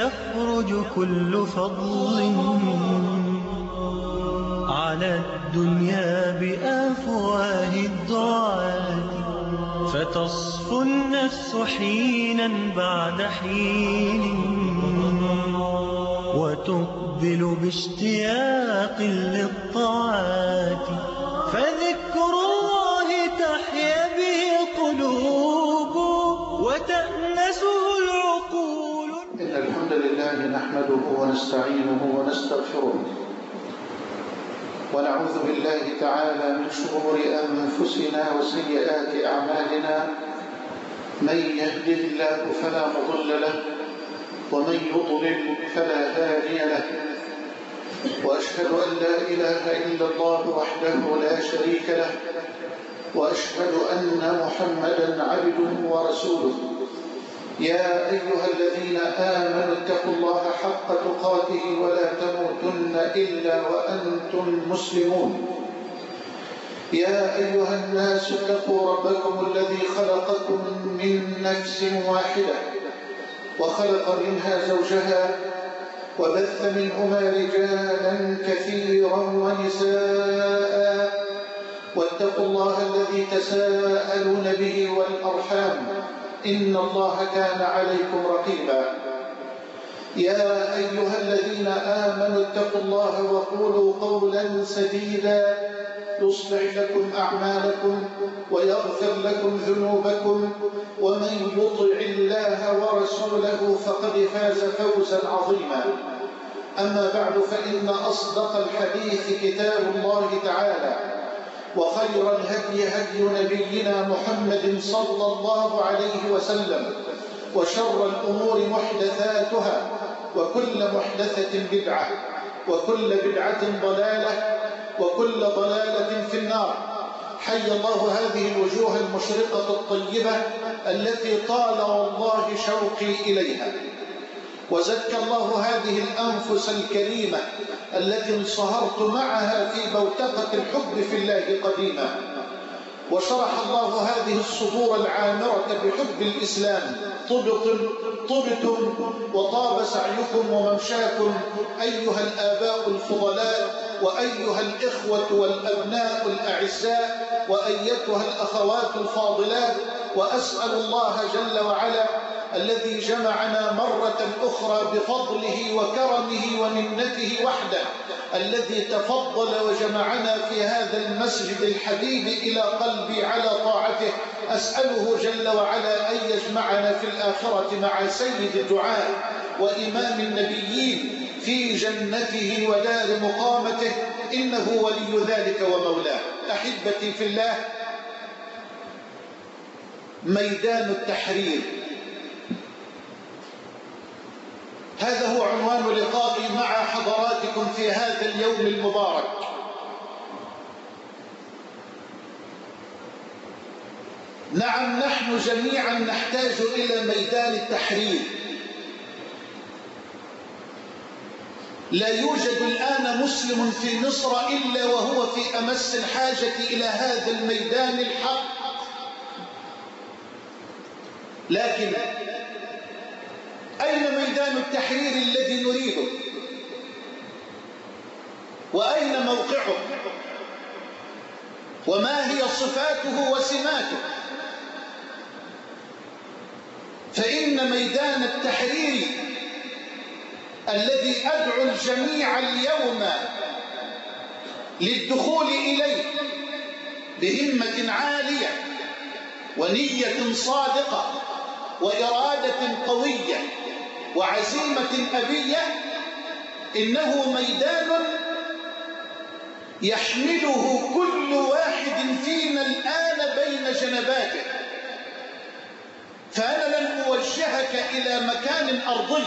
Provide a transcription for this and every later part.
يخرج كل فضل على الدنيا بأفواه الدعاة، فتصفو النفس حينا بعد حين وتقبل باشتياق للطاعات، فذكر الله تحيا به القلوب وتأنسه العقول. إن الحمد لله نحمده ونستعينه ونستغفره، ونعوذ بالله تعالى من شرور أنفسنا وسيئات أعمالنا، من يهده الله فلا مضل له ومن يضلل فلا هادي له، وأشهد أن لا إله إلا الله وحده لا شريك له، وأشهد أن محمدا عبده ورسوله. يا أيها الذين آمنوا اتقوا الله حق تقاته ولا تموتن إلا وأنتم مسلمون. يا أيها الناس اتقوا ربكم الذي خلقكم من نفس واحدة وخلق منها زوجها وبث منهما رجالا كثيرا ونساء، واتقوا الله الذي تساءلون به والأرحام إن الله كان عليكم رقيبا. يا أيها الذين آمنوا اتقوا الله وقولوا قولا سديدا يصلح لكم أعمالكم ويغفر لكم ذنوبكم، ومن يطع الله ورسوله فقد فاز فوزا عظيما. أما بعد، فإن أصدق الحديث كتاب الله تعالى، وخير الهدي هدي نبينا محمد صلى الله عليه وسلم، وشر الأمور محدثاتها، وكل محدثة بدعة، وكل بدعة ضلالة، وكل ضلالة في النار. حي الله هذه الوجوه المشرقة الطيبة التي طال والله شوقي إليها، وزكى الله هذه الأنفس الكريمة التي انصهرت معها في بوتقة الحب في الله قديما، وشرح الله هذه الصدور العامرة بحب الإسلام. طبتم وطاب سعيكم وممشاكم أيها الآباء الفضلاء، وأيها الإخوة والأبناء الأعزاء، وأيتها الأخوات الفاضلات. وأسأل الله جل وعلا الذي جمعنا مرة أخرى بفضله وكرمه ومنته وحده، الذي تفضل وجمعنا في هذا المسجد الحبيب إلى قلبي على طاعته، أسأله جل وعلا أن يجمعنا في الآخرة مع سيد الدعاء وإمام النبيين في جنته ودار مقامته، إنه ولي ذلك ومولاه. أحبتي في الله، ميدان التحرير، هذا هو عنوان لقائي مع حضراتكم في هذا اليوم المبارك. نعم، نحن جميعا نحتاج إلى ميدان التحرير. لا يوجد الآن مسلم في مصر إلا وهو في أمس الحاجة إلى هذا الميدان الحق. لكن أين ميدان التحرير الذي نريده؟ وأين موقعه؟ وما هي صفاته وسماته؟ فإن ميدان التحرير الذي أدعو الجميع اليوم للدخول إليه بهمة عالية ونية صادقة وإرادة قوية وعزيمة أبية، إنه ميدان يحمله كل واحد فينا الآن بين جنباته. فأنا لن أوجهك إلى مكان أرضي،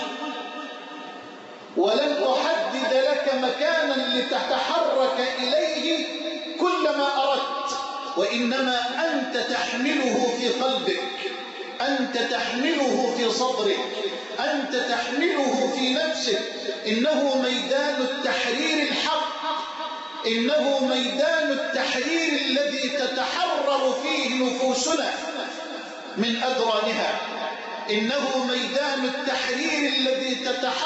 ولن أحدد لك مكانا لتتحرك إليه كلما أردت، وإنما أنت تحمله في قلبك، أنت تحمله في صدرك، أنت تحمله في نفسك. إنه ميدان التحرير الحق، إنه ميدان التحرير الذي تتحرر فيه نفوسنا من أدرانها، إنه ميدان التحرير الذي تتحرر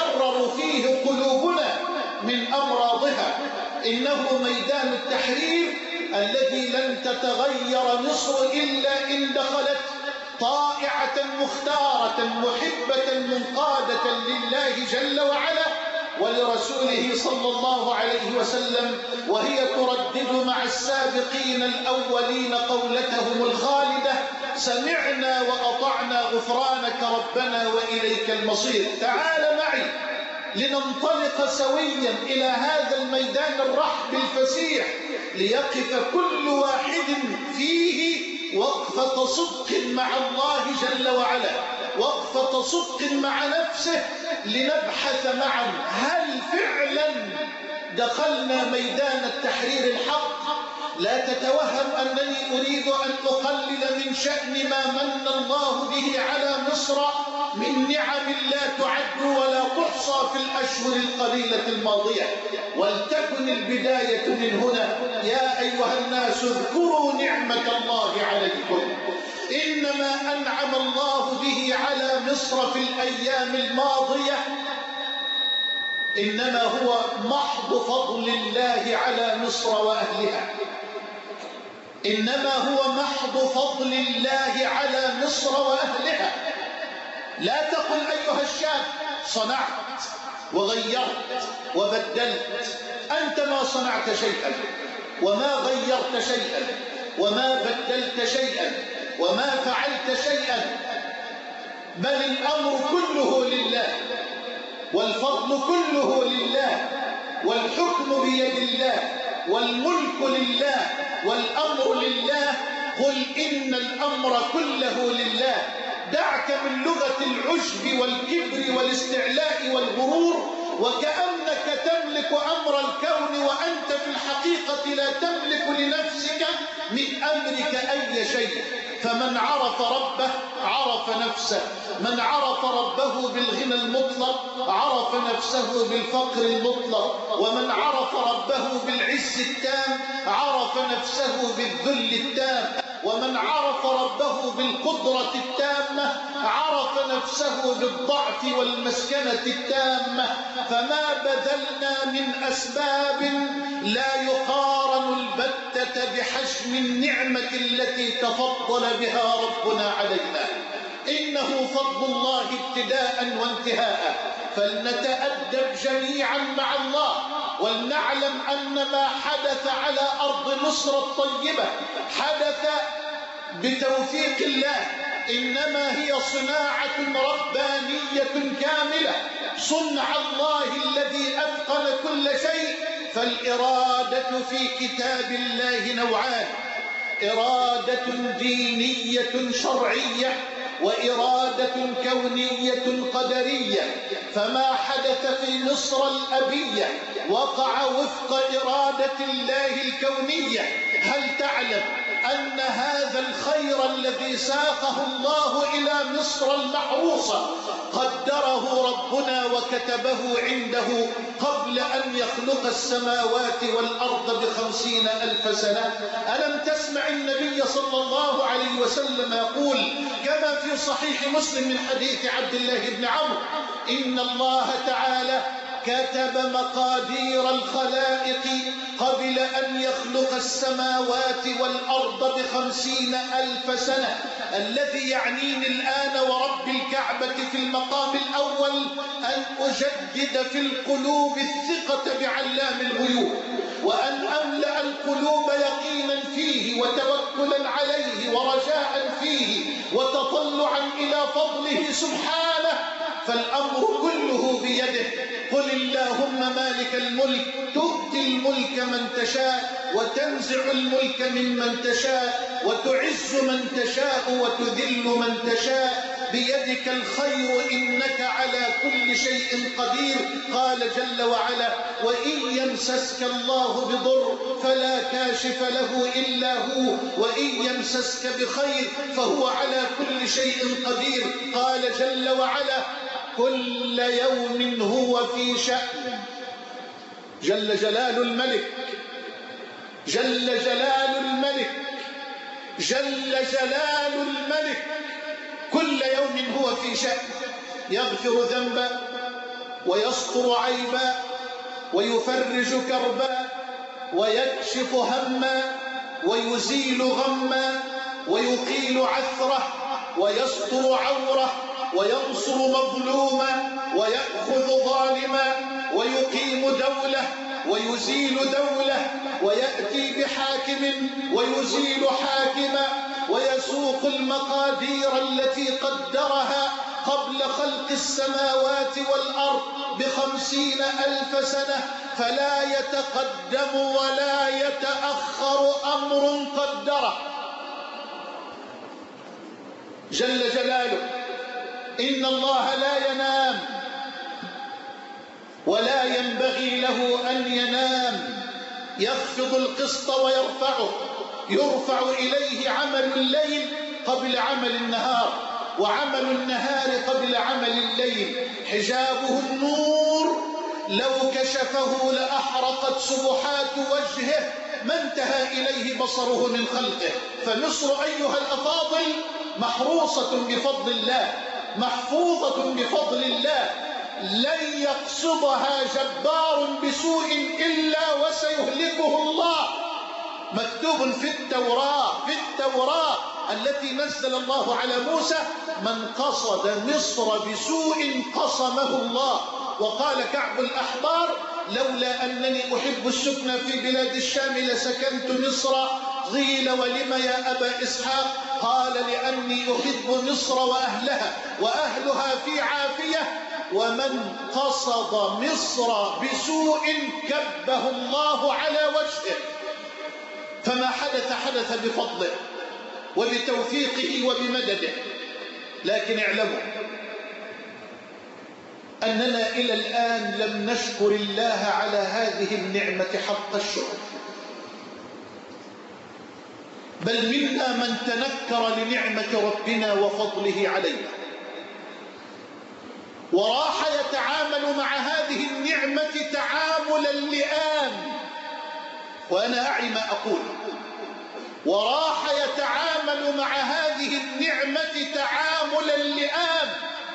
إنه ميدان التحرير الذي لن تتغير مصر إلا إن دخلت طائعة مختارة محبة منقادة لله جل وعلا ولرسوله صلى الله عليه وسلم، وهي تردد مع السابقين الأولين قولتهم الخالدة: سمعنا وأطعنا غفرانك ربنا وإليك المصير. تعال معي لننطلق سويا إلى هذا الميدان الرحب الفسيح، ليقف كل واحد فيه وقفة صدق مع الله جل وعلا، وقفة صدق مع نفسه، لنبحث معا هل فعلا دخلنا ميدان التحرير الحق. لا تتوهم أنني أريد أن أقلل من شأن ما من الله به على مصر من نعم لا تعد ولا تحصى في الأشهر القليلة الماضية، ولتكن البداية من هنا. يا أيها الناس اذكروا نعمة الله عليكم. إنما أنعم الله به على مصر في الأيام الماضية إنما هو محض فضل الله على مصر وأهلها، إنما هو محض فضل الله على مصر وأهلها. لا تقل أيها الشاب صنعت وغيرت وبدلت، أنت ما صنعت شيئا وما غيرت شيئا وما بدلت شيئا وما فعلت شيئا، بل الأمر كله لله والفضل كله لله والحكم بيد الله والملك لله والأمر لله. قل إن الأمر كله لله. دعك من لغة العجب والكبر والاستعلاء والغرور، وكأنك تملك أمر الكون وأنت في الحقيقة لا تملك لنفسك من أمرك أي شيء. فمن عرف ربه عرف نفسه، من عرف ربه بالغنى المطلق عرف نفسه بالفقر المطلق، ومن عرف ربه بالعز التام عرف نفسه بالذل التام، ومن عرف ربه بالقدرة التامة عرف نفسه بالضعف والمسكنة التامة. فما بذلنا من أسباب لا يقارن البتة بحجم النعمة التي تفضل بها ربنا علينا. إنه فضل الله ابتداء وانتهاء. فلنتأدب جميعا مع الله، ولنعلم أن ما حدث على أرض مصر الطيبة حدث بتوفيق الله، إنما هي صناعة ربانية كاملة، صنع الله الذي أتقن كل شيء. فالإرادة في كتاب الله نوعان: إرادة دينية شرعية وإرادة كونية قدرية. فما حدث في مصر الأبية وقع وفق إرادة الله الكونية. هل تعلم أن هذا الخير الذي ساقه الله إلى مصر المحروسة قدره ربنا وكتبه عنده قبل أن يخلق السماوات والأرض ب50,000 سنة؟ ألم تسمع النبي صلى الله عليه وسلم يقول كما في صحيح مسلم من حديث عبد الله بن عمرو: إن الله تعالى كتب مقادير الخلائق قبل أن يخلق السماوات والأرض ب50,000 سنة. الذي يعنيني الآن ورب الكعبة في المقام الأول أن أجدد في القلوب الثقة بعلام الغيوب، وأن أملأ القلوب يقينا فيه وتوكلا عليه ورجاء فيه وتطلعا إلى فضله سبحانه. فالأمر كله بيده. قل اللهم مالك الملك تؤتي الملك من تشاء وتنزع الملك ممن تشاء وتعز من تشاء وتذل من تشاء، بيدك الخير إنك على كل شيء قدير. قال جل وعلا: وإن يمسسك الله بضر فلا كاشف له إلا هو، وإن يمسسك بخير فهو على كل شيء قدير. قال جل وعلا: كل يوم هو في شأن. جل جلال الملك، جل جلال الملك، جل جلال الملك، كل يوم هو في شأن. يغفر ذنبا ويستر عيبا ويفرج كربا ويكشف هما ويزيل غما ويقيل عثرة ويستر عورة وينصر مظلوما ويأخذ ظالما ويقيم دولة ويزيل دولة ويأتي بحاكم ويزيل حاكما ويسوق المقادير التي قدرها قبل خلق السماوات والأرض ب50,000 سنة، فلا يتقدم ولا يتأخر أمر قدره جل جلاله. إن الله لا ينام ولا ينبغي له أن ينام، يخفض القسط ويرفعه، يرفع إليه عمل الليل قبل عمل النهار، وعمل النهار قبل عمل الليل. حجابه النور، لو كشفه لأحرقت سبحات وجهه ما انتهى إليه بصره من خلقه. فمصر أيها الأفاضل محروسة بفضل الله، محفوظة بفضل الله، لن يقصدها جبار بسوء إلا وسيهلكه الله. مكتوب في التوراة التي نزل الله على موسى: من قصد مصر بسوء قصمه الله. وقال كعب الأحبار: لولا أنني أحب السكن في بلاد الشام لسكنت مصر. قيل: ولم يا أبا إسحاق؟ قال: لأني أحب مصر وأهلها في عافية، ومن قصد مصر بسوء كبه الله على وجهه. فما حدث بفضله وبتوفيقه وبمدده. لكن اعلموا أننا إلى الآن لم نشكر الله على هذه النعمة حق الشكر، بل منا من تنكر لنعمة ربنا وفضله علينا وراح يتعامل مع هذه النعمة تعامل اللئام. وأنا أعي ما أقول. وراح يتعامل مع هذه النعمة تعامل اللئام،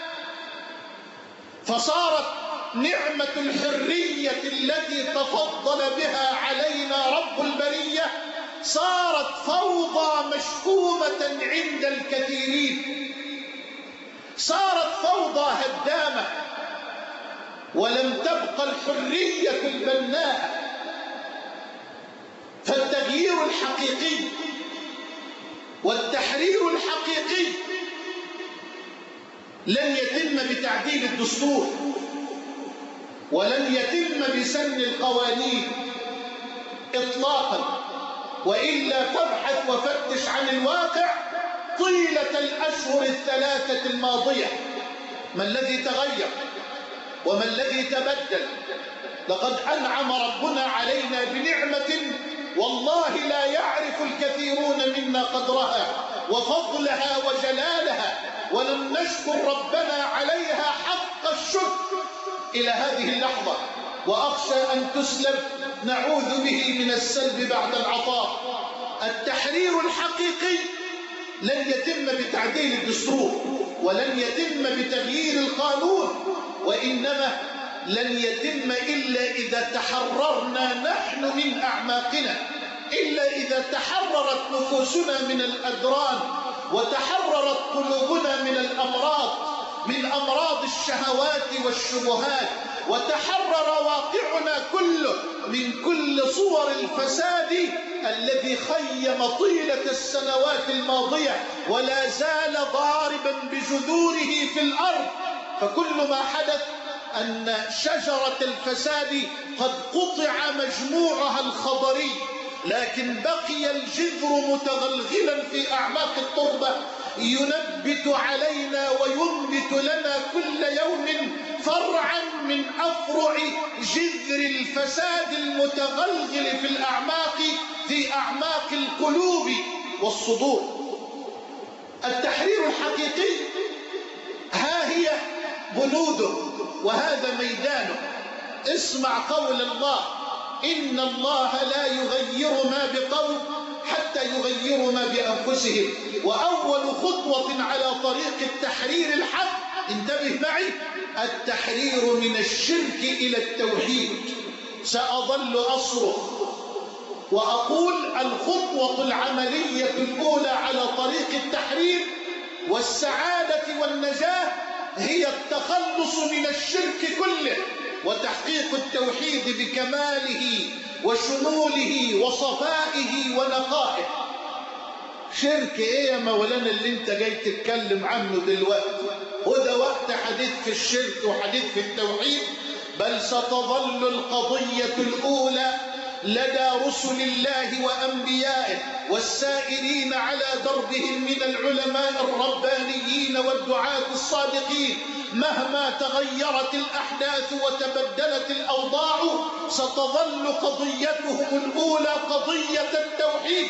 فصارت نعمة الحرية التي تفضل بها علينا رب البرية صارت فوضى مشكومة عند الكثيرين، صارت فوضى هدامة، ولم تبقى الحرية البناء. فالتغيير الحقيقي والتحرير الحقيقي لن يتم بتعديل الدستور، ولن يتم بسن القوانين إطلاقا، وإلا فابحث وفتش عن الواقع طيلة الأشهر الثلاثة الماضية. ما الذي تغير وما الذي تبدل؟ لقد أنعم ربنا علينا بنعمة والله لا يعرف الكثيرون منا قدرها وفضلها وجلالها، ولم نشكر ربنا عليها حق الشكر إلى هذه اللحظة. وأخشى أن تسلب، نعوذ به من السلب بعد العطاء. التحرير الحقيقي لن يتم بتعديل الدستور، ولن يتم بتغيير القانون، وإنما لن يتم إلا إذا تحررنا نحن من أعماقنا، إلا إذا تحررت نفوسنا من الأدران، وتحررت قلوبنا من الأمراض، من أمراض الشهوات والشبهات، وتحرر واقعنا كله من كل صور الفساد الذي خيم طيلة السنوات الماضية ولا زال ضاربا بجذوره في الأرض. فكل ما حدث أن شجرة الفساد قد قطع مجموعها الخضري، لكن بقي الجذر متغلغلا في أعماق التربة ينبت علينا وينبت لنا كل يوم فرعا من أفرع جذر الفساد المتغلغل في الأعماق، في أعماق القلوب والصدور. التحرير الحقيقي ها هي بنوده وهذا ميدانه. اسمع قول الله: إن الله لا يغير ما بقوم حتى يغيروا ما بأنفسهم. وأول خطوة على طريق التحرير الحق، انتبه معي، التحرير من الشرك إلى التوحيد. سأظل أصرخ وأقول الخطوة العملية الأولى على طريق التحرير والسعادة والنجاة هي التخلص من الشرك كله وتحقيق التوحيد بكماله وشموله وصفائه ونقائه. شرك ايه يا مولانا اللي انت جاي تتكلم عنه دلوقتي؟ وده وقت حديث في الشرك وحديث في التوحيد؟ بل ستظل القضية الأولى لدى رسل الله وأنبيائه والسائرين على دربهم من العلماء الربانيين والدعاة الصادقين، مهما تغيرت الأحداث وتبدلت الأوضاع ستظل قضيتهم الأولى قضية التوحيد.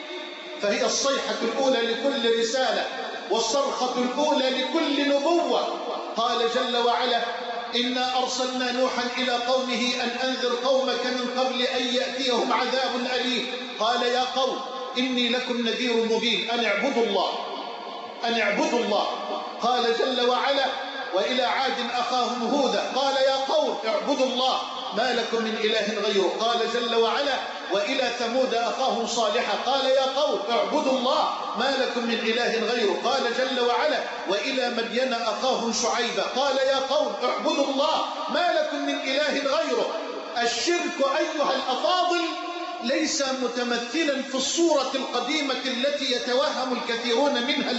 فهي الصيحة الأولى لكل رسالة والصرخة الأولى لكل نبوة. قال جل وعلا: إنا أرسلنا نوحا إلى قومه أن أنذر قومك من قبل أن يأتيهم عذاب أليم. قال: يا قوم إني لكم نذير مبين أن اعبدوا الله أن اعبدوا الله. قال جل وعلا: وإلى عاد أخاهم هودا قال: يا قوم اعبدوا الله ما لكم من إله غيره. قال جل وعلا: وإلى ثمود أخاهم صالحا قال: يا قوم اعبدوا الله ما لكم من إله غيره. قال جل وعلا: وإلى مدين أخاهم شعيبا قال: يا قوم اعبدوا الله ما لكم من إله غيره. الشرك أيها الأفاضل ليس متمثلا في الصورة القديمة التي يتوهم الكثيرون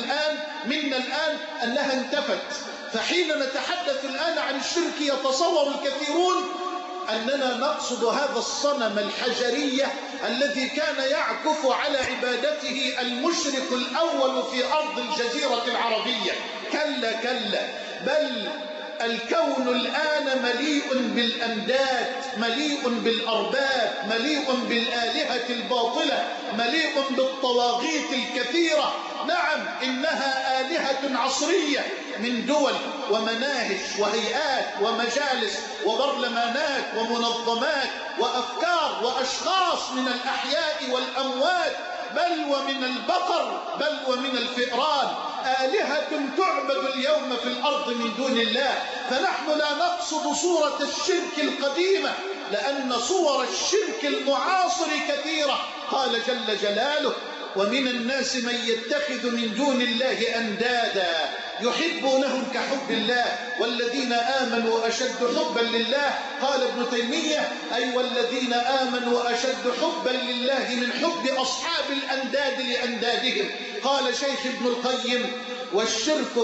منا الآن أنها انتفت. فحين نتحدث الآن عن الشرك يتصور الكثيرون أننا نقصد هذا الصنم الحجري الذي كان يعكف على عبادته المشرك الأول في أرض الجزيرة العربية. كلا كلا، بل الكون الآن مليء بالأنداد، مليء بالأرباب، مليء بالآلهة الباطلة، مليء بالطواغيت الكثيرة. نعم، إنها آلهة عصرية من دول ومناهج وهيئات ومجالس وبرلمانات ومنظمات وأفكار وأشخاص من الأحياء والأموات، بل ومن البقر، بل ومن الفئران، آلهة تعبد اليوم في الأرض من دون الله. فنحن لا نقصد صورة الشرك القديمة، لأن صور الشرك المعاصر كثيرة. قال جل جلاله: ومن الناس من يتخذ من دون الله أندادا يحبونهم كحب الله والذين آمنوا أشد حبا لله. قال ابن تيمية: أي والذين آمنوا أشد حبا لله من حب أصحاب الأنداد لأندادهم. قال شيخ ابن القيم: والشرك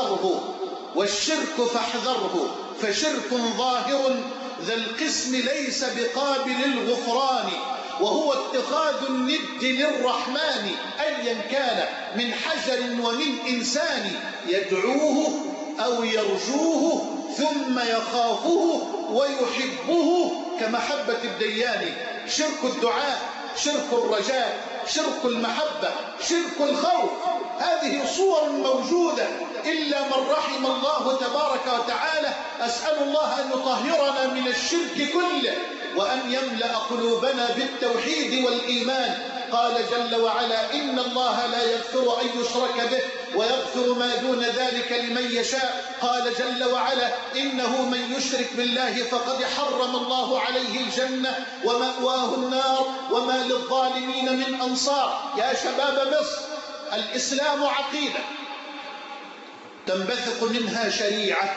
فاحذره فشرك ظاهر ذا القسم ليس بقابل الغفران، وهو اتخاذ الند للرحمن أيا كان من حجر ومن إنسان، يدعوه أو يرجوه ثم يخافه ويحبه كمحبة الديان. شرك الدعاء، شرك الرجاء، شرك المحبة، شرك الخوف، هذه صور موجودة إلا من رحم الله تبارك وتعالى. أسأل الله أن يطهرنا من الشرك كله وأن يملأ قلوبنا بالتوحيد والإيمان. قال جل وعلا: إن الله لا يغفر أن يشرك به ويغفر ما دون ذلك لمن يشاء. قال جل وعلا: إنه من يشرك بالله فقد حرم الله عليه الجنة ومأواه النار وما للظالمين من أنصار. يا شباب مصر، الإسلام عقيدة تنبثق منها شريعة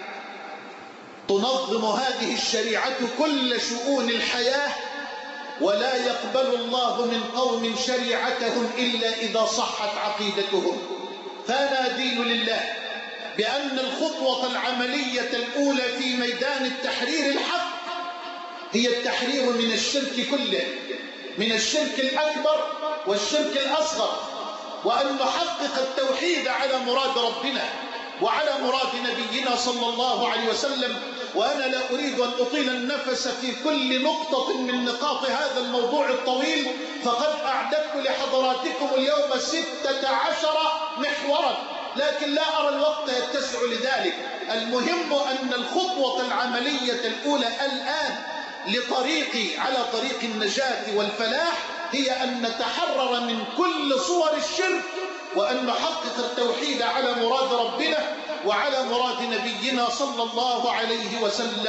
تنظم هذه الشريعة كل شؤون الحياة، ولا يقبل الله من قوم شريعتهم إلا إذا صحت عقيدتهم. فأنا أدين لله بأن الخطوة العملية الأولى في ميدان التحرير الحق هي التحرير من الشرك كله، من الشرك الأكبر والشرك الأصغر، وأن نحقق التوحيد على مراد ربنا وعلى مراد نبينا صلى الله عليه وسلم. وأنا لا أريد أن أطيل النفس في كل نقطة من نقاط هذا الموضوع الطويل، فقد أعددت لحضراتكم اليوم 16 محورا، لكن لا أرى الوقت يتسع لذلك. المهم أن الخطوة العملية الأولى الآن على طريق النجاة والفلاح هي أن نتحرر من كل صور الشرك، وأن نحقق التوحيد على مراد ربنا وعلى مراد نبينا صلى الله عليه وسلم.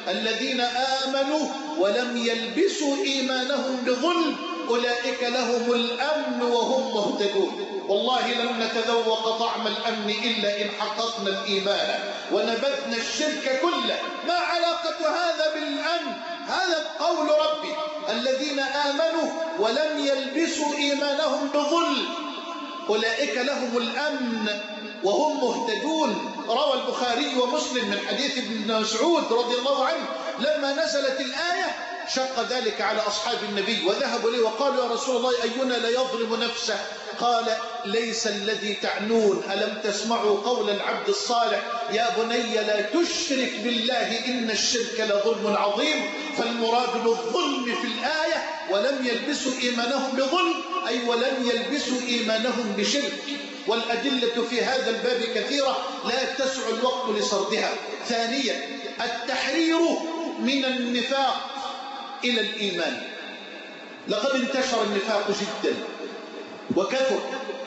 الذين آمنوا ولم يلبسوا إيمانهم بظلم أولئك لهم الأمن وهم مهتدون. والله لن نتذوق طعم الأمن إلا إن حققنا الإيمان ونبذنا الشرك كله. ما علاقة هذا بالأمن؟ هذا قول ربي الذين آمنوا ولم يلبسوا إيمانهم بظلم أولئك لهم الأمن وهم مهتدون. روى البخاري ومسلم من حديث ابن مسعود رضي الله عنه لما نزلت الآية شق ذلك على أصحاب النبي وذهبوا إليه وقالوا يا رسول الله أينا لا يظلم نفسه؟ قال ليس الذي تعنون. ألم تسمعوا قول العبد الصالح يا بني لا تشرك بالله إن الشرك لظلم عظيم. فالمراد بالظلم في الآية ولم يلبسوا إيمانهم بظلم أي ولم يلبسوا إيمانهم بشرك. والأدلة في هذا الباب كثيرة لا يتسع الوقت لسردها. ثانيا التحرير من النفاق إلى الإيمان. لقد انتشر النفاق جدا وكثر،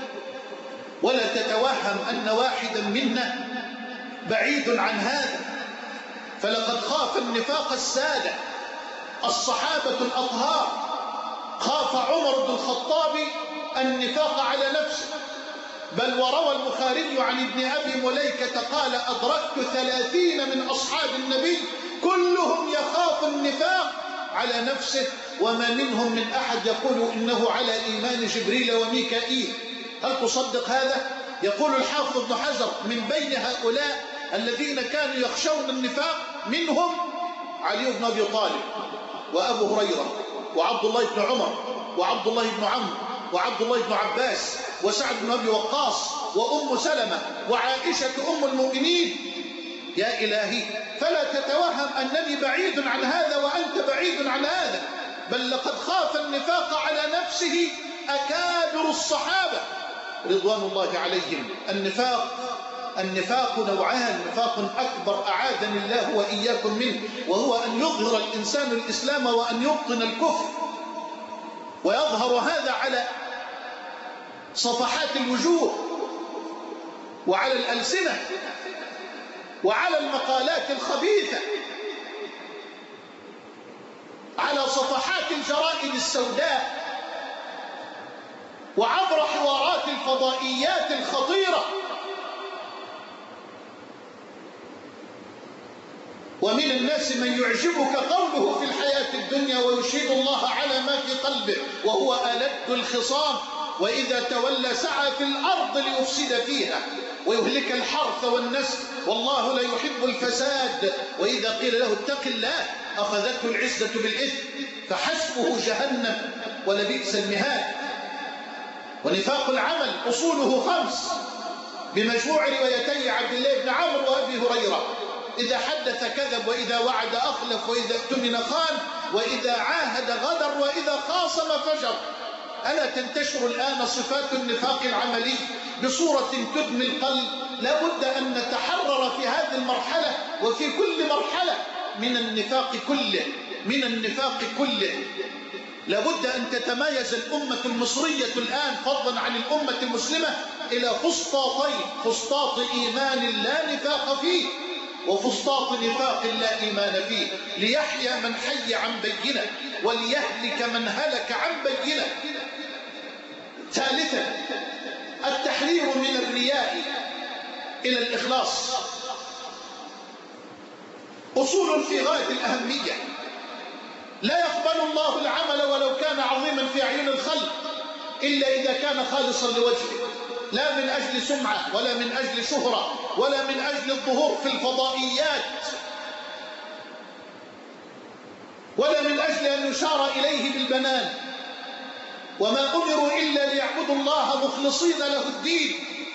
ولا تتوهم أن واحدا منا بعيد عن هذا. فلقد خاف النفاق السادة الصحابة الأطهار. خاف عمر بن الخطاب النفاق على نفسه، بل وروى البخاري عن ابن أبي مليكة قال أدركت 30 من أصحاب النبي كلهم يخاف النفاق على نفسه وما منهم من أحد يقول إنه على إيمان جبريل وميكائيل. هل تصدق هذا؟ يقول الحافظ ابن حجر من بين هؤلاء الذين كانوا يخشون النفاق منهم علي بن أبي طالب وأبو هريرة وعبد الله بن عمر وعبد الله بن عمرو وعبد الله بن عباس وسعد بن أبي وقاص وأم سلمة وعائشة أم المؤمنين. يا إلهي فلا تتوهم أنني بعيد عن هذا وأنت بعيد عن هذا، بل لقد خاف النفاق على نفسه أكابر الصحابة رضوان الله عليهم. النفاق نوعان، نفاق أكبر أعاذني الله وإياكم منه، وهو أن يظهر الإنسان الإسلام وأن يبطن الكفر، ويظهر هذا على صفحات الوجوه وعلى الألسنة وعلى المقالات الخبيثة، على صفحات الجرائد السوداء وعبر حوارات الفضائيات الخطيرة. ومن الناس من يعجبك قوله في الحياة الدنيا ويشهد الله على ما في قلبه وهو ألد الخصام، وإذا تولى سعى في الأرض ليفسد فيها ويهلك الحرث والنسل والله لا يحب الفساد. وإذا قيل له اتق الله أخذته العزة بالإثم فحسبه جهنم ولبئس المهاد. ونفاق العمل أصوله 5 بمجموع روايتي عبد الله بن عمرو وأبي هريرة: إذا حدث كذب، وإذا وعد أخلف، وإذا اؤتمن خان، وإذا عاهد غدر، وإذا خاصم فجر. ألا تنتشر الآن صفات النفاق العملي بصورة تدمي القلب؟ لا بد أن نتحرر في هذه المرحلة وفي كل مرحلة من النفاق كله. لا بد أن تتميز الأمة المصرية الآن فضلا عن الأمة المسلمة إلى فسطاطين: فسطاط إيمان لا نفاق فيه، وفسطاط نفاق لا إيمان فيه، ليحيى من حي عن بينة وليهلك من هلك عن بينة. ثالثا التحرير من الرياء إلى الإخلاص. أصول في غاية الأهمية. لا يقبل الله العمل ولو كان عظيما في أعين الخلق إلا إذا كان خالصا لوجهه، لا من أجل سمعة ولا من أجل شهرة ولا من أجل الظهور في الفضائيات ولا من أجل أن يشار إليه بالبنان. وما أمروا إلا ليعبدوا الله مخلصين له الدين.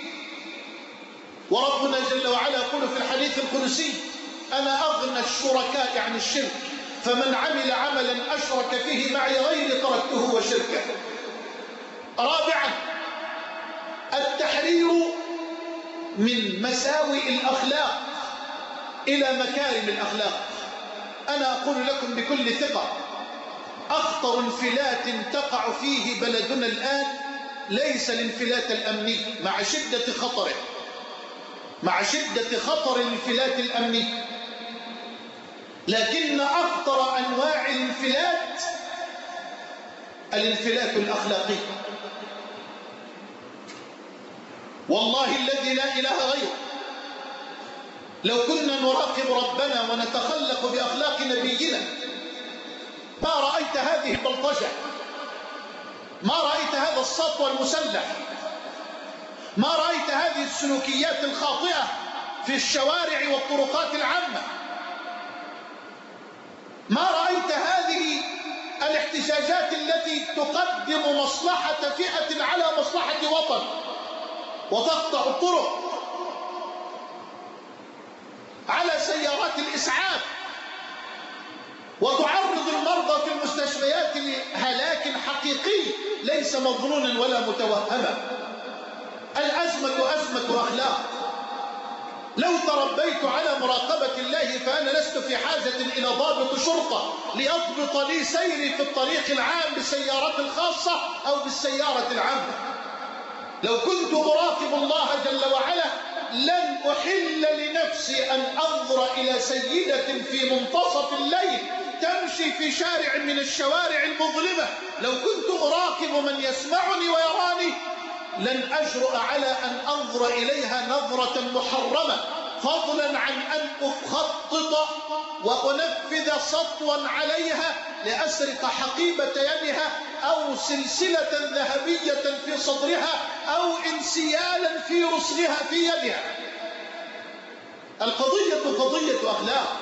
وربنا جل وعلا يقول في الحديث القدسي: أنا أغنى الشركاء عن الشرك، فمن عمل عملا أشرك فيه معي غيري تركته وشركه. رابعا التحرير من مساوئ الأخلاق إلى مكارم الأخلاق. أنا أقول لكم بكل ثقة: أخطر انفلات تقع فيه بلدنا الآن ليس الانفلات الأمني مع شدة خطر الانفلات الأمني، لكن أخطر أنواع الانفلات الأخلاقي. والله الذي لا إله غيره، لو كنا نراقب ربنا ونتخلق بأخلاق نبينا ما رأيت هذه البلطجة، ما رأيت هذا السطو المسلح، ما رأيت هذه السلوكيات الخاطئة في الشوارع والطرقات العامة، ما رأيت هذه الاحتجاجات التي تقدم مصلحة فئة على مصلحة وطن وتقطع الطرق على سيارات الإسعاف وتعرض المرضى في المستشفيات لهلاك حقيقي ليس مظنونا ولا متوهما. الأزمة أزمة أخلاق. لو تربيت على مراقبة الله فأنا لست في حاجة إلى ضابط شرطة ليضبط لي سيري في الطريق العام بالسيارات الخاصة أو بالسيارة العامة. لو كنت أراقب الله جل وعلا لن أحل لنفسي أن أنظر إلى سيدة في منتصف الليل تمشي في شارع من الشوارع المظلمة. لو كنت أراقب من يسمعني ويراني لن أجرؤ على أن أنظر إليها نظرة محرمة، فضلا عن أن أخطط وأنفذ سطوا عليها لأسرق حقيبة يدها أو سلسلة ذهبية في صدرها أو انسيالا في رسلها في يدها. القضية قضية أخلاق.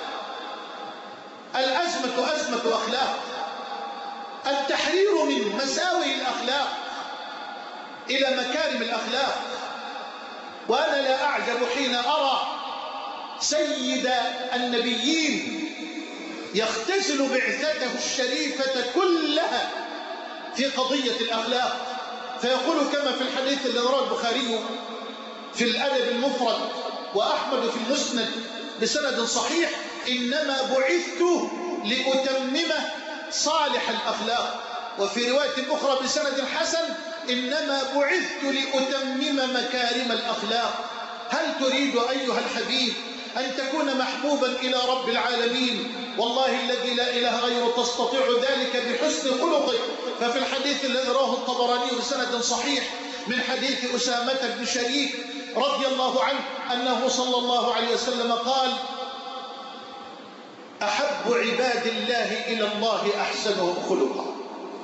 الأزمة أزمة أخلاق. التحرير من مساوئ الأخلاق إلى مكارم الأخلاق. وأنا لا أعجب حين أرى سيد النبيين يختزل بعثته الشريفة كلها في قضية الأخلاق، فيقول كما في الحديث الذي رواه البخاري في الأدب المفرد وأحمد في المسند بسند صحيح: إنما بعثت لأتمم صالح الأخلاق. وفي رواية أخرى بسند حسن: إنما بعثت لأتمم مكارم الأخلاق. هل تريد أيها الحبيب أن تكون محبوبا إلى رب العالمين؟ والله الذي لا إله غيره تستطيع ذلك بحسن خلقك. ففي الحديث الذي رواه الطبراني بسند صحيح من حديث أسامة بن شريك رضي الله عنه أنه صلى الله عليه وسلم قال: أحب عباد الله إلى الله أحسنهم خلقا.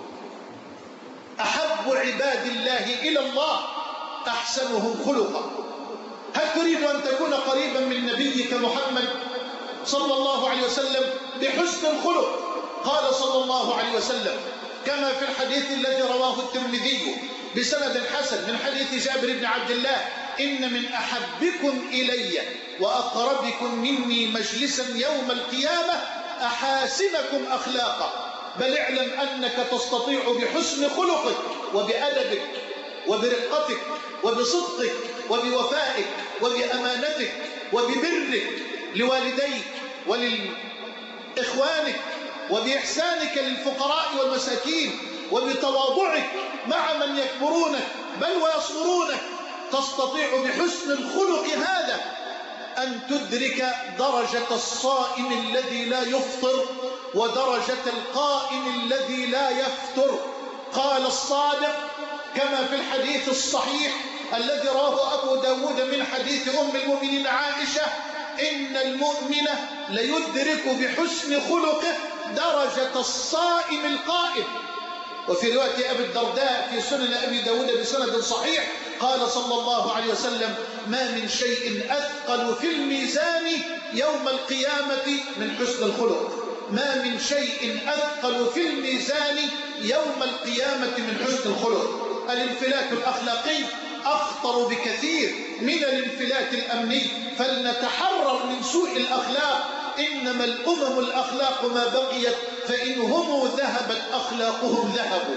أحب عباد الله إلى الله أحسنهم خلقا. هل تريد أن تكون قريبا من نبيك محمد صلى الله عليه وسلم بحسن الخلق؟ قال صلى الله عليه وسلم كما في الحديث الذي رواه الترمذي بسند حسن من حديث جابر بن عبد الله: إن من أحبكم إلي وأقربكم مني مجلسا يوم القيامة أحاسنكم أخلاقا. بل اعلم أنك تستطيع بحسن خلقك وبأدبك وبرقتك وبصدقك وبوفائك وبأمانتك وببرك لوالديك ولإخوانك وبإحسانك للفقراء والمساكين وبتواضعك مع من يكبرونك بل ويصغرونك، تستطيع بحسن الخلق هذا أن تدرك درجة الصائم الذي لا يفطر ودرجة القائم الذي لا يفتر. قال الصادق كما في الحديث الصحيح الذي رواه أبو داود من حديث أم المؤمنين عائشة: إن المؤمن ليدرك بحسن خلقه درجة الصائم القائم. وفي رواية أبي الدرداء في سنن أبي داود بسند صحيح قال صلى الله عليه وسلم: ما من شيء أثقل في الميزان يوم القيامة من حسن الخلق. ما من شيء أثقل في الميزان يوم القيامة من حسن الخلق. الانفلات الأخلاقي أخطر بكثير من الانفلات الأمني، فلنتحرر من سوء الأخلاق. إنما الأمم الأخلاق ما بقيت، فإن هم ذهبت أخلاقهم ذهبوا.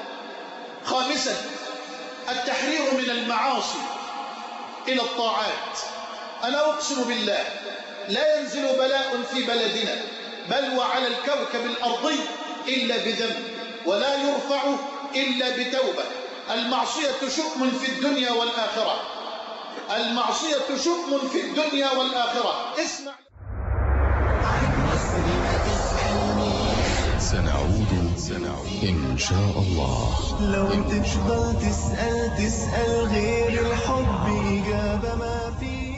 خامسا: التحرير من المعاصي إلى الطاعات. أنا أقسم بالله لا ينزل بلاء في بلدنا بل وعلى الكوكب الأرضي إلا بذنب، ولا يرفع إلا بتوبة. المعصية شؤم في الدنيا والآخرة. المعصية شؤم في الدنيا والآخرة. اسمع. سنعود إن شاء الله. لو تفضل تسأل غير الحب إجابة ما فيه.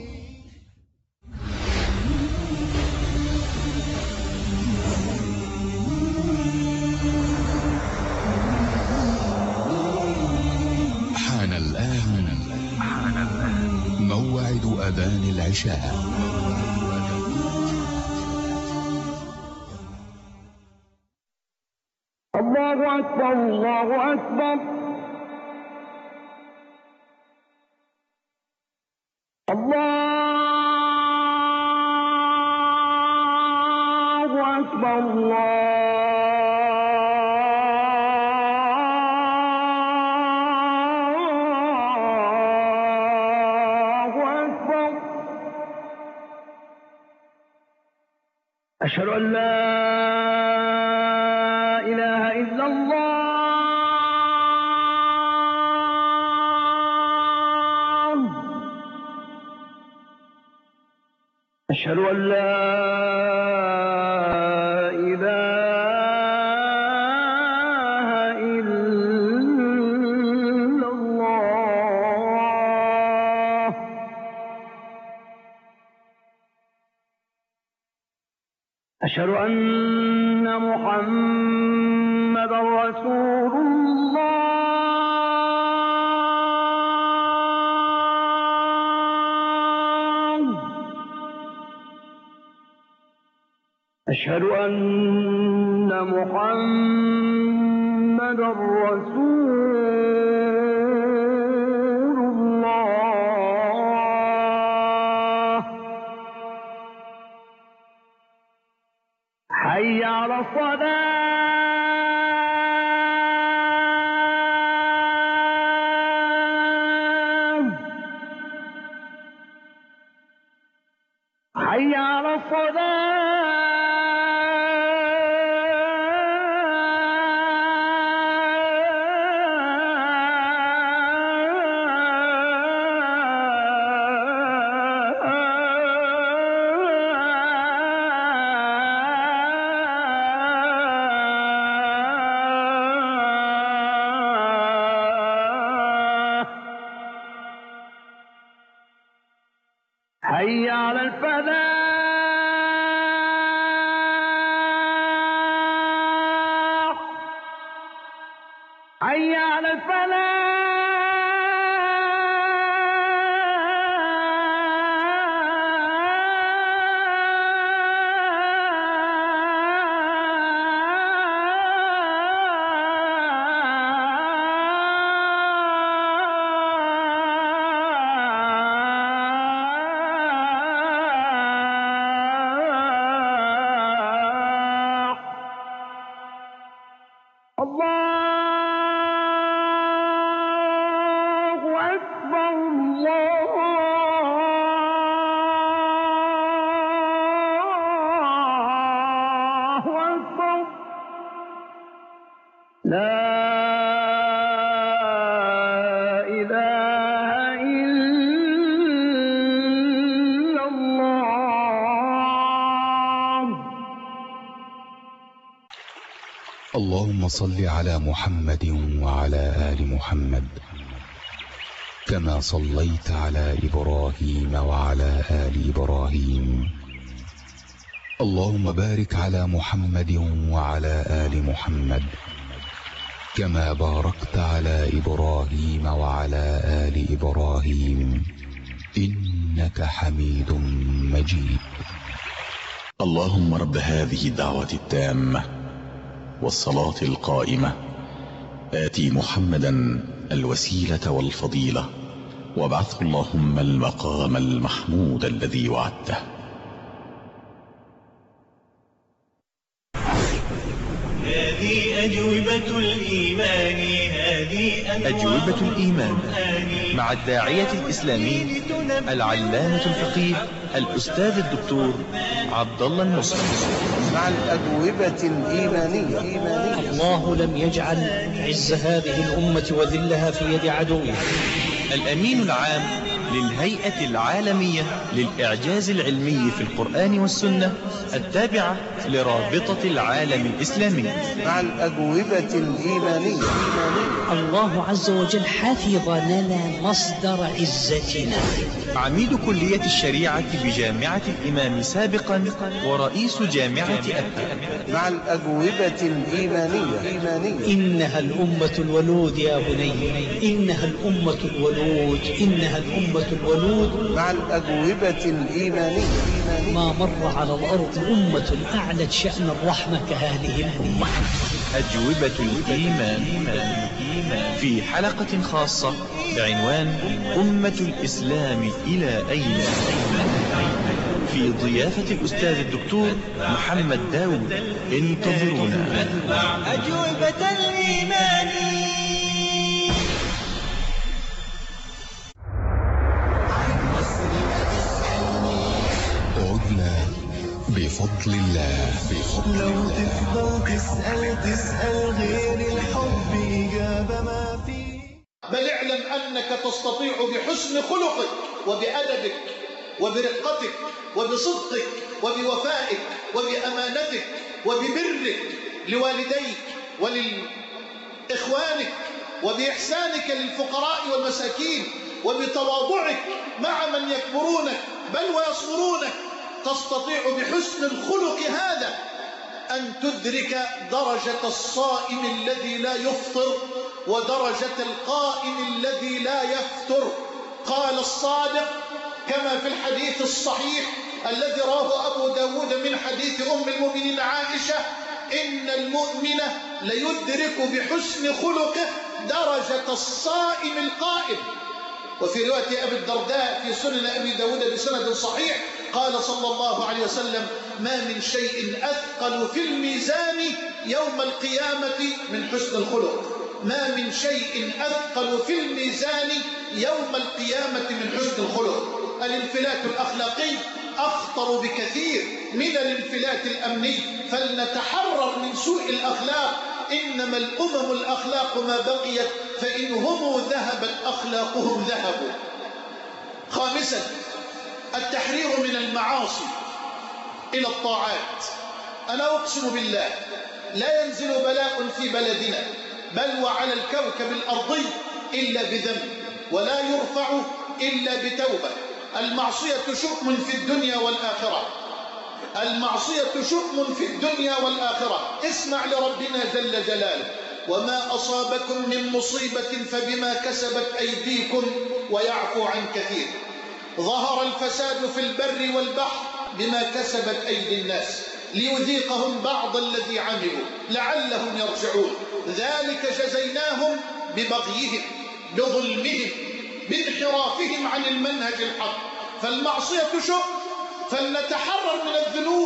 حان الآن موعد أذان العشاء. الله أكبر الله أكبر الله أكبر الله أكبر. أشهد أن لا إله إلا الله. أشهد أن لا إله إلا الله. أشهد أن محمدا رسول الله. أشهد أن محمدا رسول الله. حي على الصلاة. حي على حي على الفلاح. حي على الله أكبر الله أكبر. لا إله إلا الله. اللهم صل على محمد وعلى آل محمد كما صليت على إبراهيم وعلى آل إبراهيم. اللهم بارك على محمد وعلى آل محمد كما باركت على إبراهيم وعلى آل إبراهيم إنك حميد مجيد. اللهم رب هذه الدعوة التامة والصلاة القائمة آتي محمدا الوسيلة والفضيلة وابعثه اللهم المقام المحمود الذي وعدته. هذه أجوبة الإيمان. أجوبة الإيمان مع الداعية الإسلامي العلامة الفقيه الأستاذ الدكتور عبد الله المصري. مع الأجوبة الإيمانية. الله لم يجعل عز هذه الأمة وذلها في يد عدوها. الأمين العام للهيئة العالمية للإعجاز العلمي في القرآن والسنة التابعة لرابطة العالم الإسلامي مع الأجوبة الإيمانية. الله عز وجل حفظ لنا مصدر عزتنا. عميد كلية الشريعة بجامعة الإمام سابقا ورئيس جامعة أكا مع الأجوبة الإيمانية. إنها الأمة الولود يا بني، إنها الأمة الولود، إنها الأمة الولود. مع الأجوبة الإيمانية. ما مر على الأرض أمة أعلت شأن الرحمة كهذه الأمة. أجوبة الإيمان في حلقة خاصة بعنوان أمة الإسلام إلى أين؟ في ضيافة الأستاذ الدكتور محمد داود. انتظرونا. أجوبة الإيمان. عدنا بفضل الله. لو تفضل تسأل غير الحب إجابة ما فيه. بل اعلم أنك تستطيع بحسن خلقك وبأدبك وبرقتك وبصدقك وبوفائك وبأمانتك وببرك لوالديك ولإخوانك وبإحسانك للفقراء والمساكين وبتواضعك مع من يكبرونك بل ويصغرونك، تستطيع بحسن الخلق هذا أن تدرك درجة الصائم الذي لا يفطر ودرجة القائم الذي لا يفتر. قال الصادق كما في الحديث الصحيح الذي رواه أبو داود من حديث أم المؤمنين عائشة: إن المؤمن ليدرك بحسن خلقه درجة الصائم القائم. وفي رواية أبي الدرداء في سنن أبي داود بسند صحيح قال صلى الله عليه وسلم: ما من شيء أثقل في الميزان يوم القيامة من حسن الخلق. ما من شيء أثقل في الميزان يوم القيامة من حسن الخلق. الانفلات الأخلاقي أخطر بكثير من الانفلات الأمني، فلنتحرر من سوء الأخلاق. إنما الأمم الأخلاق ما بقيت، فإن هم ذهبت أخلاقهم ذهبوا. خامسا، التحرير من المعاصي إلى الطاعات. أنا أقسم بالله لا ينزل بلاء في بلدنا بل وعلى الكوكب الأرضي إلا بذنب، ولا يرفع إلا بتوبة. المعصية شؤم في الدنيا والآخرة، المعصية شؤم في الدنيا والآخرة. اسمع لربنا جل جلاله: وما أصابكم من مصيبة فبما كسبت أيديكم ويعفو عن كثير. ظهر الفساد في البر والبحر بما كسبت أيدي الناس ليذيقهم بعض الذي عملوا لعلهم يرجعون. ذلك جزيناهم ببغيهم بظلمهم بانحرافهم عن المنهج الحق. فالمعصية شؤم، فلنتحرر من الذنوب،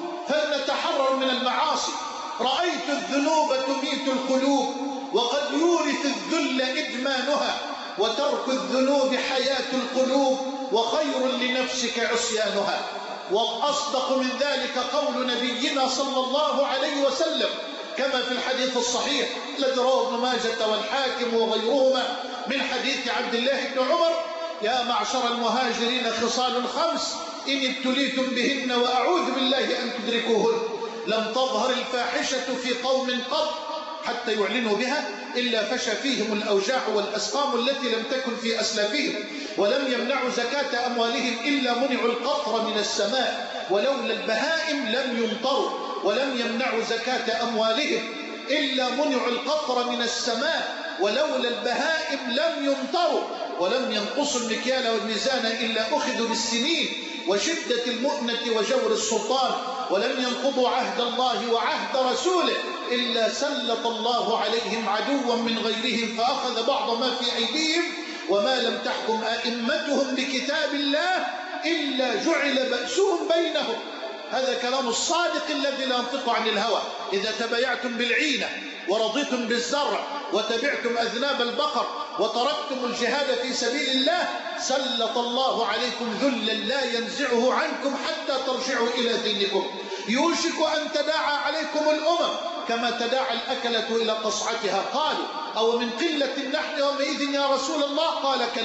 فلنتحرر من المعاصي. رأيت الذنوب تميت القلوب وقد يورث الذل إدمانها، وترك الذنوب حياة القلوب وخير لنفسك عصيانها. وأصدق من ذلك قول نبينا صلى الله عليه وسلم كما في الحديث الصحيح الذي رواه ابن ماجه والحاكم وغيرهما من حديث عبد الله بن عمر: يا معشر المهاجرين خصال 5 إن ابتليتم بهن وأعوذ بالله أن تدركوهن. لم تظهر الفاحشة في قوم قط حتى يعلنوا بها إلا فشى فيهم الأوجاع والأسقام التي لم تكن في أسلافهم، ولم يمنعوا زكاة أموالهم إلا منعوا القطر من السماء، ولولا البهائم لم يمطروا، ولم يمنعوا زكاة أموالهم إلا منعوا القطر من السماء، ولولا البهائم لم يمطروا، ولم ينقصوا المكيال والميزان إلا أخذوا بالسنين وشدة المؤنة وجور السلطان، ولم ينقضوا عهد الله وعهد رسوله إلا سلط الله عليهم عدوا من غيرهم فأخذ بعض ما في أيديهم، وما لم تحكم أئمتهم بكتاب الله إلا جعل بأسهم بينهم. هذا كلام الصادق الذي لا ينطق عن الهوى. إذا تبايعتم بالعينة ورضيتم بالزرع وتبعتم أذناب البقر وتركتم الجهاد في سبيل الله سلط الله عليكم ذلا لا ينزعه عنكم حتى ترجعوا إلى دينكم. يوشك أن تداعى عليكم الأمم كما تداعى الأكلة إلى قصعتها. قالوا: أو من قلة نحن يومئذ يا رسول الله؟ قال: كلا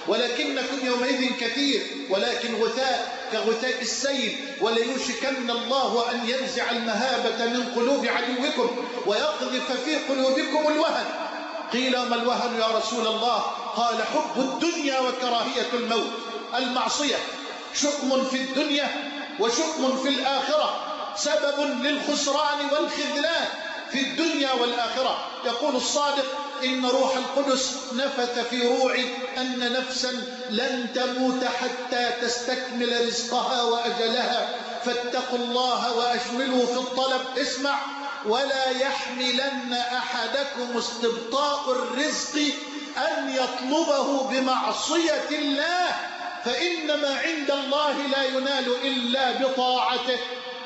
ولكنكم يومئذ كثير ولكن غثاء كغثاء السيل، وليوشكن الله أن ينزع المهابة من قلوب عدوكم ويقذف في قلوبكم الوهن. قيل ما الوهن يا رسول الله؟ قال حب الدنيا وكراهية الموت. المعصية شؤم في الدنيا وشؤم في الآخرة، سبب للخسران والخذلان في الدنيا والآخرة. يقول الصادق إن روح القدس نفث في روعي أن نفسا لن تموت حتى تستكمل رزقها وأجلها، فاتقوا الله وأجملوا في الطلب. اسمع: ولا يحملن أحدكم استبطاء الرزق أن يطلبه بمعصية الله، فإنما عند الله لا ينال إلا بطاعته.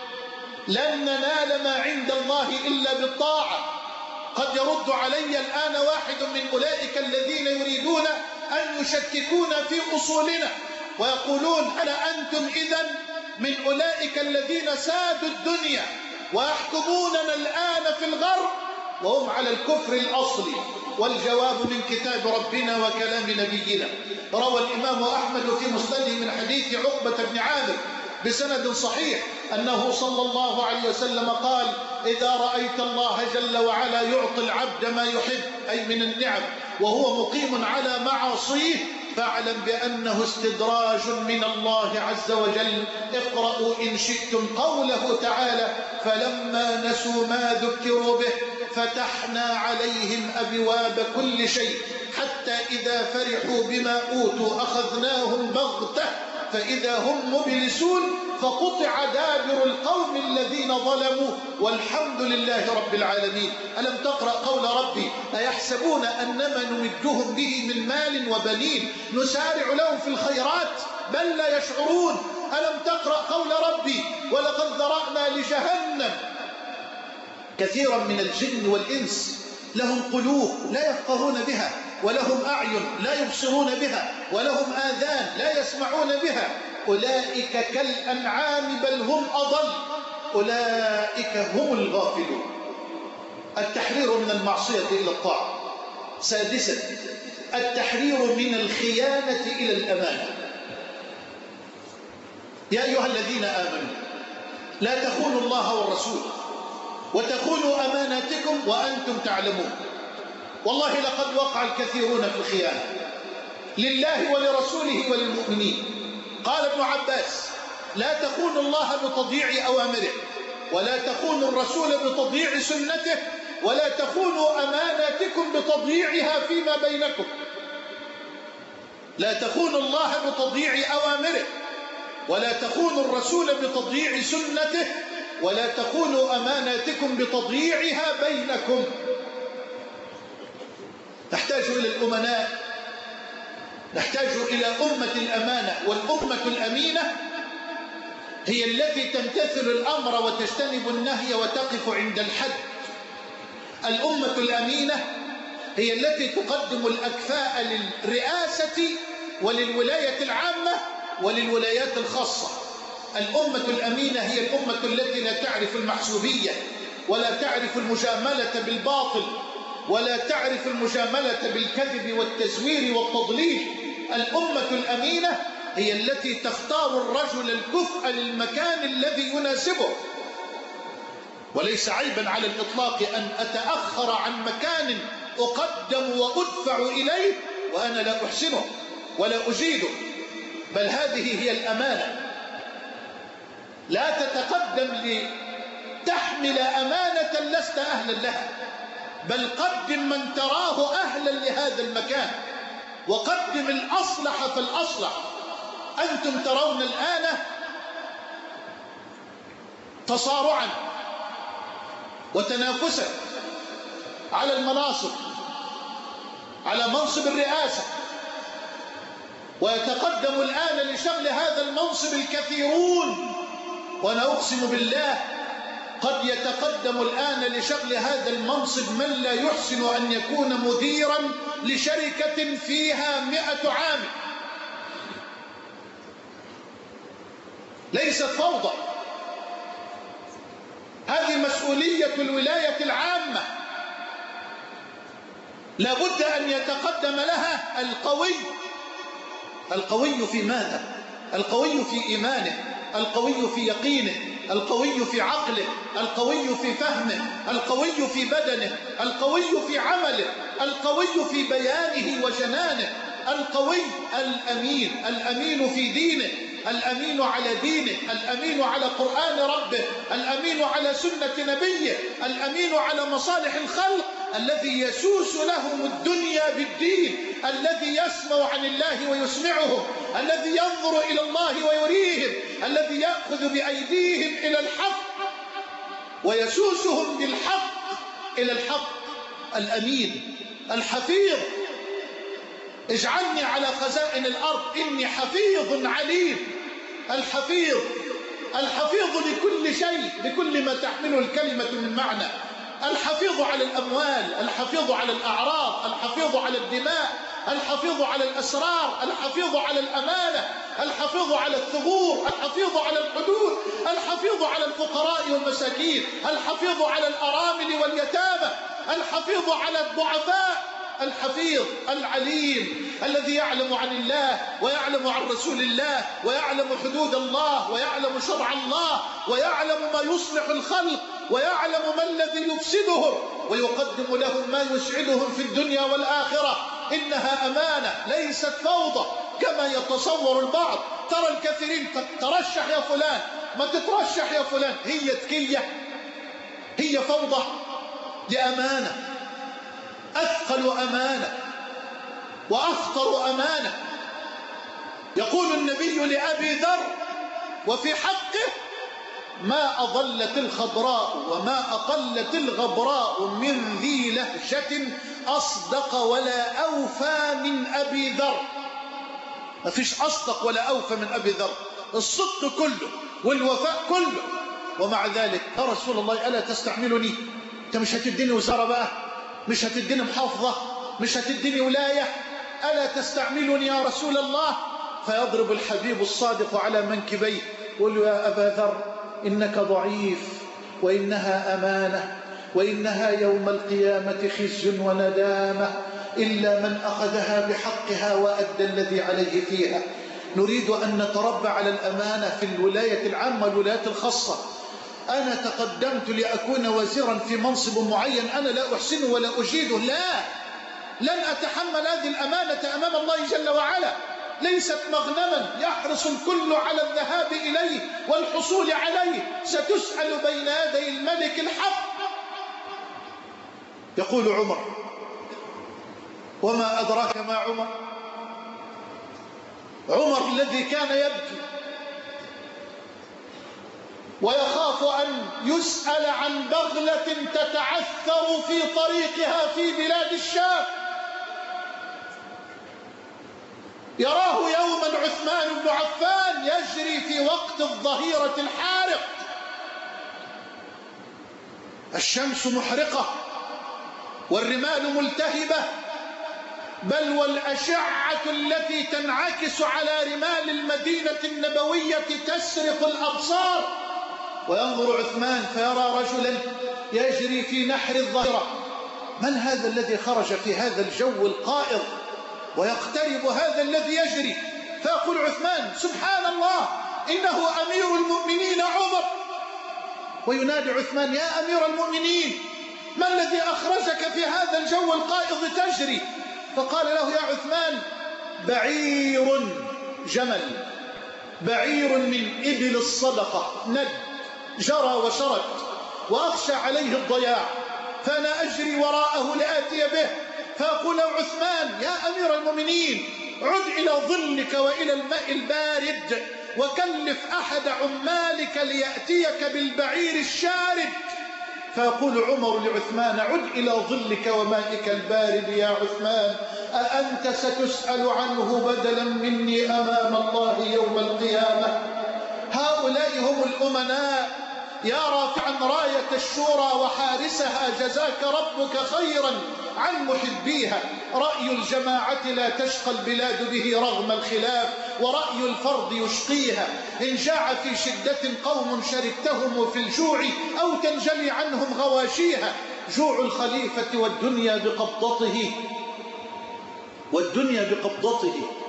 لن ننال ما عند الله إلا بالطاعة. قد يرد علي الآن واحد من أولئك الذين يريدون أن يشككون في أصولنا ويقولون أنتم إذن من أولئك الذين سادوا الدنيا ويحكموننا الآن في الغرب وهم على الكفر الأصلي. والجواب من كتاب ربنا وكلام نبينا. روى الإمام أحمد في مسنده من حديث عقبة بن عامر بسند صحيح أنه صلى الله عليه وسلم قال: إذا رأيت الله جل وعلا يعطي العبد ما يحب أي من النعم وهو مقيم على معاصيه فاعلم بأنه استدراج من الله عز وجل. اقرأوا إن شئتم قوله تعالى: فلما نسوا ما ذكروا به فتحنا عليهم أبواب كل شيء حتى إذا فرحوا بما أوتوا أخذناهم بغتة فإذا هم مبلسون فقطع دابر القوم الذين ظلموا والحمد لله رب العالمين. ألم تقرأ قول ربي: أيحسبون أنما نمدهم به من مال وبنين نسارع لهم في الخيرات بل لا يشعرون. ألم تقرأ قول ربي: ولقد ذرأنا لجهنم كثيرا من الجن والإنس لهم قلوب لا يفقهون بها ولهم أعين لا يبصرون بها ولهم آذان لا يسمعون بها أولئك كالأنعام بل هم أضل أولئك هم الغافلون. التحرير من المعصية إلى الطاعة. سادسا: التحرير من الخيانة إلى الأمانة. يا أيها الذين آمنوا لا تخونوا الله والرسول وتخونوا أماناتكم وأنتم تعلمون. والله لقد وقع الكثيرون في الخيانة لله ولرسوله وللمؤمنين. قال ابن عباس: لا تخونوا الله بتضييع أوامره ولا تخونوا الرسول بتضييع سنته ولا تخونوا أماناتكم بتضييعها فيما بينكم. لا تخونوا الله بتضييع أوامره ولا تخونوا الرسول بتضييع سنته ولا تخونوا أماناتكم بتضييعها بينكم. نحتاج إلى الأمناء، نحتاج إلى أمة الأمانة. والأمة الأمينة هي التي تمتثل الأمر وتجتنب النهي وتقف عند الحد. الأمة الأمينة هي التي تقدم الأكفاء للرئاسة وللولاية العامة وللولايات الخاصة. الأمة الأمينة هي الأمة التي لا تعرف المحسوبية ولا تعرف المجاملة بالباطل ولا تعرف المجاملة بالكذب والتزوير والتضليل. الأمة الأمينة هي التي تختار الرجل الكفء للمكان الذي يناسبه. وليس عيبا على الإطلاق أن أتأخر عن مكان أقدم وأدفع إليه وأنا لا أحسنه ولا أجيده، بل هذه هي الأمانة. لا تتقدم لتحمل أمانة لست أهلا لها، بل قدم من تراه أهلا لهذا المكان وقدم الأصلح فالأصلح. أنتم ترون الآن تصارعا وتنافسا على المناصب، على منصب الرئاسة، ويتقدم الآن لشغل هذا المنصب الكثيرون، وأنا أقسم بالله قد يتقدم الآن لشغل هذا المنصب من لا يحسن أن يكون مديرا لشركة فيها 100 عامل. ليست فوضى، هذه مسؤولية الولاية العامة، لابد أن يتقدم لها القوي القوي في ماذا؟ القوي في إيمانه، القوي في يقينه، القوي في عقله، القوي في فهمه، القوي في بدنه، القوي في عمله، القوي في بيانه وجنانه، القوي الأمين، الأمين في دينه، الأمين على دينه، الأمين على قرآن ربه، الأمين على سنة نبيه، الأمين على مصالح الخلق، الذي يسوس لهم الدنيا بالدين، الذي يسمع عن الله ويسمعهم، الذي ينظر إلى الله ويريهم، الذي يأخذ بأيديهم إلى الحق ويسوسهم بالحق إلى الحق، الأمين الحفيظ. اجعلني على خزائن الأرض إني حفيظ عليم. الحفيظ، الحفيظ لكل شيء، لكل ما تحمله الكلمة من معنى. الحفيظ على الأموال، الحفيظ على الأعراض، الحفيظ على الدماء، الحفيظ على الأسرار، الحفيظ على الأمانة، الحفيظ على الثغور، الحفيظ على الحدود، الحفيظ على الفقراء والمساكين، الحفيظ على الأرامل واليتامى، الحفيظ على الضعفاء، الحفيظ العليم الذي يعلم عن الله ويعلم عن رسول الله ويعلم حدود الله ويعلم شرع الله ويعلم ما يصلح الخلق ويعلم ما الذي يفسدهم ويقدم لهم ما يسعدهم في الدنيا والآخرة. إنها أمانة ليست فوضى كما يتصور البعض. ترى الكثيرين ترشح يا فلان، ما تترشح يا فلان، هي تكية، هي فوضى. دي أمانة، أثقل أمانة وأخطر أمانة. يقول النبي لأبي ذر وفي حقه: ما أضلت الخضراء وما أقلت الغبراء من ذي لهجة أصدق ولا أوفى من أبي ذر. ما فيش أصدق ولا أوفى من أبي ذر، الصدق كله والوفاء كله. ومع ذلك: يا رسول الله ألا تستعملني؟ أنت مش هتديني وزارة بقى، مش هتديني محافظة، مش هتديني ولاية، ألا تستعملني يا رسول الله؟ فيضرب الحبيب الصادق على منكبيه يقول له: يا أبا ذر إنك ضعيف، وإنها أمانة، وإنها يوم القيامة خزي وندامة إلا من أخذها بحقها وأدى الذي عليه فيها. نريد أن نتربى على الأمانة في الولاية العامة والولايات الخاصة. أنا تقدمت لأكون وزيرا في منصب معين أنا لا أحسنه ولا أجيده، لا، لن أتحمل هذه الأمانة أمام الله جل وعلا. ليست مغنما يحرص الكل على الذهاب إليه والحصول عليه، ستسأل بين يدي الملك الحق. يقول عمر: وما أدراك ما عمر؟ عمر الذي كان يبكي ويخاف أن يسأل عن بغلة تتعثر في طريقها في بلاد الشام. يراه يوما عثمان بن عفان يجري في وقت الظهيرة الحارق، الشمس محرقة والرمال ملتهبة، بل والأشعة التي تنعكس على رمال المدينة النبوية تسرق الأبصار. وينظر عثمان فيرى رجلا يجري في نحر الظهيرة. من هذا الذي خرج في هذا الجو القائض ويقترب هذا الذي يجري؟ فيقول عثمان: سبحان الله، إنه أمير المؤمنين عمر. وينادي عثمان: يا أمير المؤمنين، ما الذي أخرجك في هذا الجو القائض تجري؟ فقال له: يا عثمان، بعير جمل، بعير من إبل الصدقة ند جرى وشرد وأخشى عليه الضياع، فأنا أجري وراءه لآتي به. فأقول عثمان: يا أمير المؤمنين، عد إلى ظلك وإلى الماء البارد وكلف أحد عمالك ليأتيك بالبعير الشارد. فيقول عمر لعثمان: عد إلى ظلك ومائك البارد يا عثمان، أأنت ستسأل عنه بدلا مني أمام الله يوم القيامة؟ هؤلاء هم الأمناء. يا رافعا راية الشورى وحارسها، جزاك ربك خيرا عن محبيها. رأي الجماعة لا تشقى البلاد به رغم الخلاف، ورأي الفرد يشقيها. إن جاع في شدة قوم شركتهم في الجوع، أو تنجلي عنهم غواشيها. جوع الخليفة والدنيا بقبضته، والدنيا بقبضته.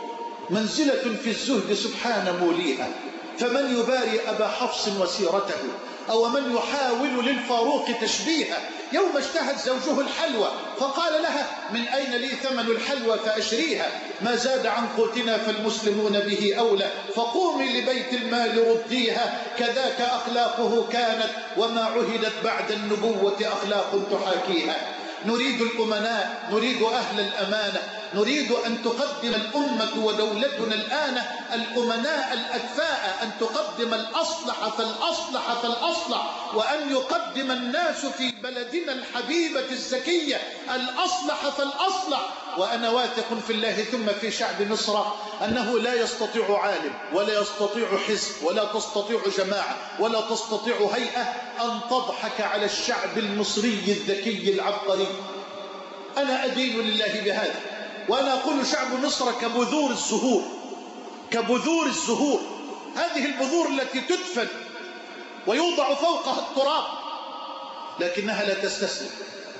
منزلة في الزهد سبحان موليها، فمن يباري أبا حفص وسيرته أو من يحاول للفاروق تشبيها. يوم اشتهت زوجه الحلوى فقال لها من أين لي ثمن الحلوى فأشريها، ما زاد عن قوتنا فالمسلمون به أولى، فقومي لبيت المال رديها، كذاك أخلاقه كانت وما عهدت بعد النبوة أخلاق تحاكيها. نريد الأمناء، نريد أهل الأمانة، نريد أن تقدم الأمة ودولتنا الآن الأمناء الأكفاء، أن تقدم الأصلح فالأصلح فالأصلح، وأن يقدم الناس في بلدنا الحبيبة الزكية الأصلح فالأصلح. وأنا واثق في الله ثم في شعب مصر أنه لا يستطيع عالم ولا يستطيع حزب ولا تستطيع جماعة ولا تستطيع هيئة أن تضحك على الشعب المصري الذكي العبقري. أنا أدين لله بهذا، وأنا أقول شعب مصر كبذور الزهور، كبذور الزهور، هذه البذور التي تدفن ويوضع فوقها التراب، لكنها لا تستسلم،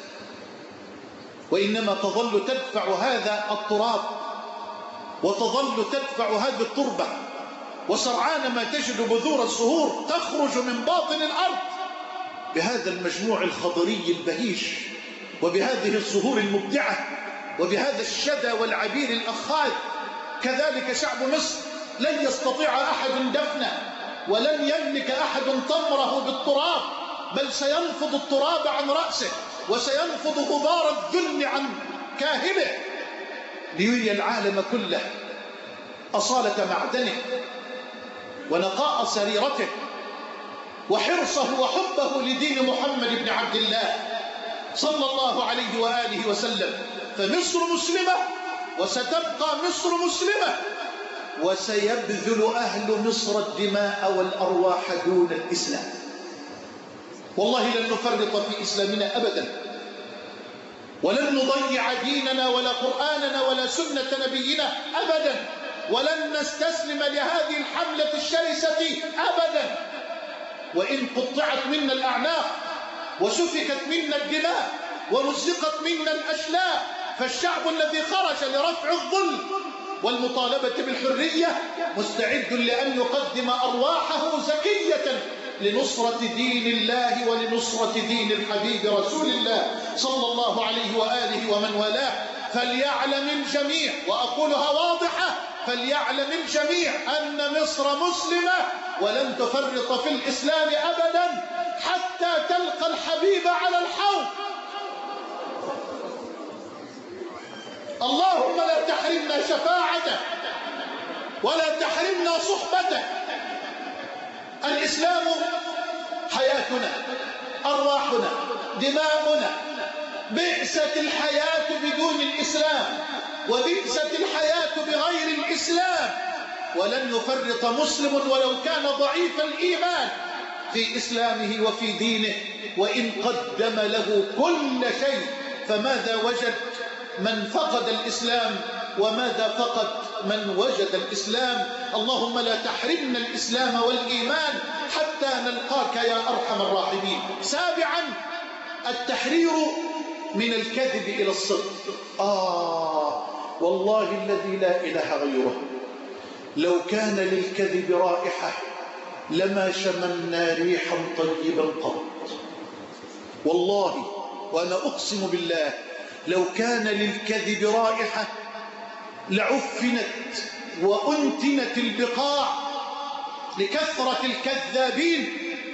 وإنما تظل تدفع هذا التراب وتظل تدفع هذه التربة، وسرعان ما تجد بذور الزهور تخرج من باطن الأرض بهذا المجموع الخضري البهيج، وبهذه الزهور المبدعة، وبهذا الشدى والعبير الأخاذ. كذلك شعب مصر لن يستطيع أحد دفنه، ولن يملك أحد طمره بالتراب، بل سينفض التراب عن رأسه، وسينفض غبار الذل عن كاهله، ليري العالم كله أصالة معدنه ونقاء سريرته وحرصه وحبه لدين محمد بن عبد الله صلى الله عليه وآله وسلم. فمصر مسلمة، وستبقى مصر مسلمة، وسيبذل أهل مصر الدماء والأرواح دون الإسلام. والله لن نفرط في إسلامنا أبدا، ولن نضيع ديننا ولا قرآننا ولا سنة نبينا أبدا، ولن نستسلم لهذه الحملة الشرسة أبدا. وإن قطعت منا الأعناق وسفكت منا الدماء ورزقت منا الأشلاء، فالشعب الذي خرج لرفع الظلم والمطالبة بالحرية مستعد لأن يقدم أرواحه زكية لنصرة دين الله ولنصرة دين الحبيب رسول الله صلى الله عليه وآله ومن والاه. فليعلم الجميع، وأقولها واضحة، فليعلم الجميع أن مصر مسلمة ولن تفرط في الإسلام أبدا حتى تلقى الحبيب على الحوض. اللهم لا تحرمنا شفاعته ولا تحرمنا صحبته. الإسلام حياتنا، أرواحنا، دماؤنا. بئست الحياة بدون الإسلام، وبئست الحياة بغير الإسلام. ولن يفرط مسلم ولو كان ضعيف الإيمان في إسلامه وفي دينه، وإن قدم له كل شيء. فماذا وجد من فقد الإسلام، وماذا فقد من وجد الإسلام؟ اللهم لا تحرمنا الإسلام والإيمان حتى نلقاك يا أرحم الراحمين. سابعا، التحرير من الكذب إلى الصدق. والله الذي لا إله غيره، لو كان للكذب رائحة لما شممنا ريحا طيبا قط. والله وأنا أقسم بالله، لو كان للكذب رائحة لعفنت وأنتنت البقاع لكثرة الكذابين،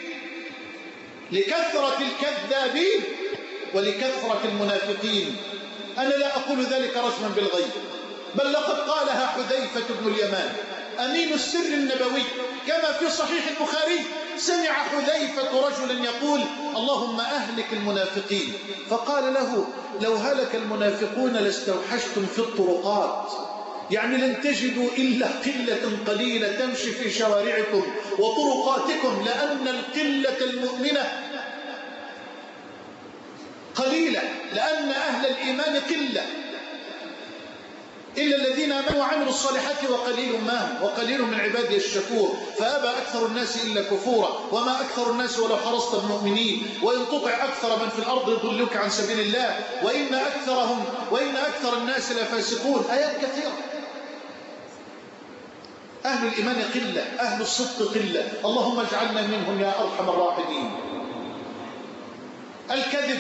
لكثرة الكذابين ولكثرة المنافقين. أنا لا أقول ذلك رجما بالغيب، بل لقد قالها حذيفة بن اليمان أمين السر النبوي كما في صحيح البخاري. سمع حذيفة رجلا يقول اللهم أهلك المنافقين، فقال له لو هلك المنافقون لاستوحشتم في الطرقات، يعني لن تجدوا إلا قلة قليلة تمشي في شوارعكم وطرقاتكم، لأن القلة المؤمنة قليلة، لأن أهل الإيمان قلة، إلا الذين آمنوا وعملوا الصالحات وقليل ما هم، وقليل من عبادي الشكور. فأبى أكثر الناس إلا كفورا، وما أكثر الناس ولو حرصت بمؤمنين، وإن تطع أكثر من في الأرض يضلوك عن سبيل الله، وإن أكثر الناس لفاسقون. آيات كثيرة. أهل الإيمان قلة، أهل الصدق قلة، اللهم اجعلنا منهم يا أرحم الراحمين. الكذب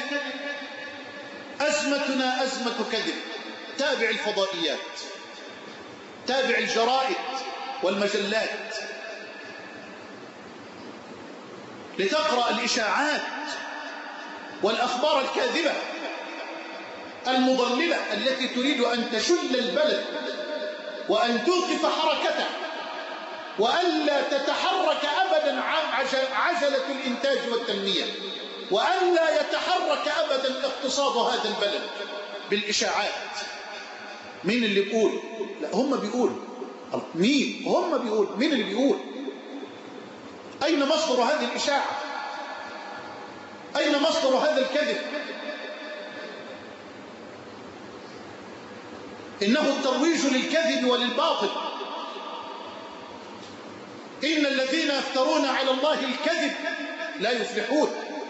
أزمتنا أزمة كذب. تابع الفضائيات، تابع الجرائد والمجلات لتقرأ الإشاعات والأخبار الكاذبة المضللة التي تريد أن تشل البلد وأن توقف حركته وألا تتحرك أبدا عجلة الإنتاج والتنمية، وألا يتحرك أبدا اقتصاد هذا البلد بالإشاعات. مين اللي بيقول؟ لا هم بيقولوا. مين؟ هم بيقول. مين اللي بيقول؟ أين مصدر هذه الإشاعة؟ أين مصدر هذا الكذب؟ إنه الترويج للكذب وللباطل. إن الذين يفترون على الله الكذب لا يفلحون.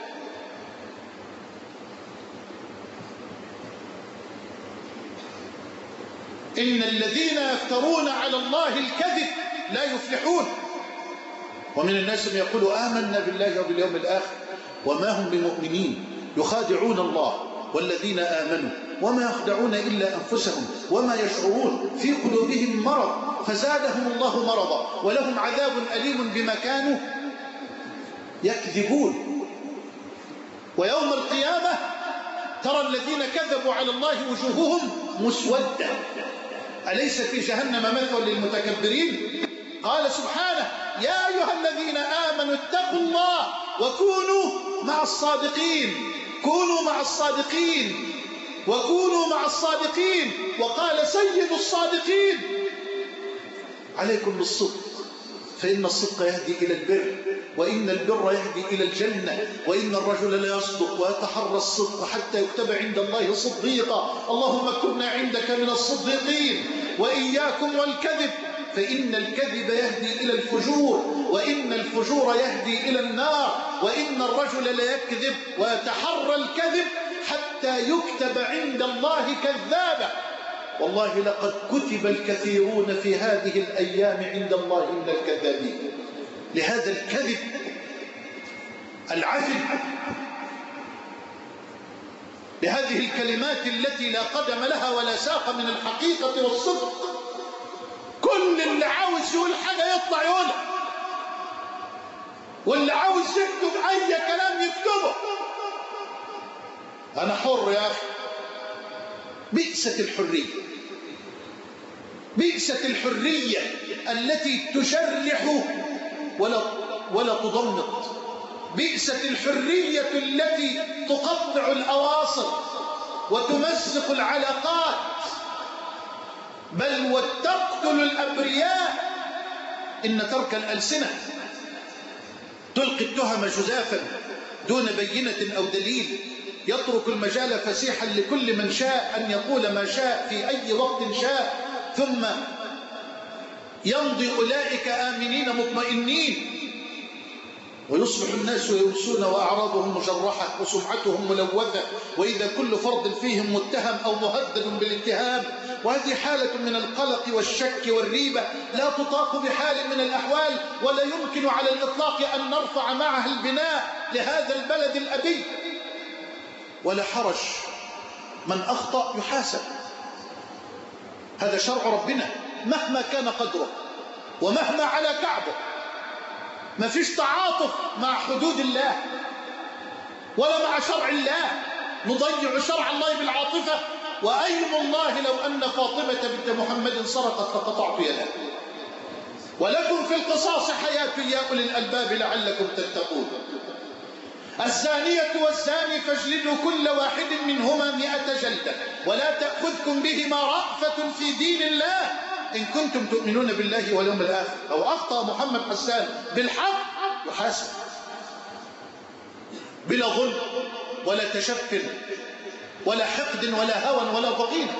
إن الذين يفترون على الله الكذب لا يفلحون. ومن الناس من يقول آمنا بالله وباليوم الآخر وما هم بمؤمنين يخادعون الله والذين آمنوا وما يخدعون إلا أنفسهم وما يشعرون في قلوبهم مرض فزادهم الله مرضا ولهم عذاب أليم بما كانوا يكذبون. ويوم القيامة ترى الذين كذبوا على الله وجوههم مسودة. أليس في جهنم مثوى للمتكبرين؟ قال سبحانه يا أيها الذين آمنوا اتقوا الله وكونوا مع الصادقين. كونوا مع الصادقين وكونوا مع الصادقين. وقال سيد الصادقين عليكم بالصدق فإن الصدق يهدي إلى البر وإن البر يهدي إلى الجنة وإن الرجل لا يصدق ويتحرى الصدق حتى يكتب عند الله صديقا. اللهم اكتبنا عندك من الصديقين. وإياكم والكذب فإن الكذب يهدي إلى الفجور وإن الفجور يهدي إلى النار وإن الرجل لا يكذب ويتحرى الكذب حتى يكتب عند الله كذابا. والله لقد كتب الكثيرون في هذه الأيام عند الله من الكذابين. لهذا الكذب العجب، لهذه الكلمات التي لا قدم لها ولا ساق من الحقيقة والصدق. كل اللي عاوز يقول حاجة يطلع يقولها، واللي عاوز يكتب أي كلام يكتبه. أنا حر يا أخي. بئست الحرية، بئست الحرية التي تشرح ولا تضمط. بئست الحرية التي تقطع الأواصر وتمزق العلاقات بل وتقتل الأبرياء. إن ترك الألسنة تلقي التهم جزافا دون بينة أو دليل، يترك المجال فسيحا لكل من شاء أن يقول ما شاء في أي وقت شاء، ثم يمضي أولئك آمنين مطمئنين ويصبح الناس يمسون وأعراضهم مجرحة وسمعتهم ملوثة وإذا كل فرد فيهم متهم أو مهدد بالاتهام. وهذه حالة من القلق والشك والريبة لا تطاق بحال من الأحوال ولا يمكن على الإطلاق أن نرفع معها البناء لهذا البلد الأبي. ولا حرج، من أخطأ يحاسب، هذا شرع ربنا مهما كان قدره ومهما على كعبه. ما فيش تعاطف مع حدود الله ولا مع شرع الله، نضيع شرع الله بالعاطفة. وأيم الله لو أن فاطمة بنت محمد سرقت لقطعت يدها. ولكم في القصاص حياة يا أولي الألباب لعلكم تتقون. الزانية والزاني فاجلدوا كل واحد منهما 100 جلدة ولا تأخذكم بهما رأفة في دين الله إن كنتم تؤمنون بالله واليوم الآخر. أو أخطأ محمد حسان بالحق يحاسب بلا ظلم ولا تشف ولا حقد ولا هوى ولا ضغينة.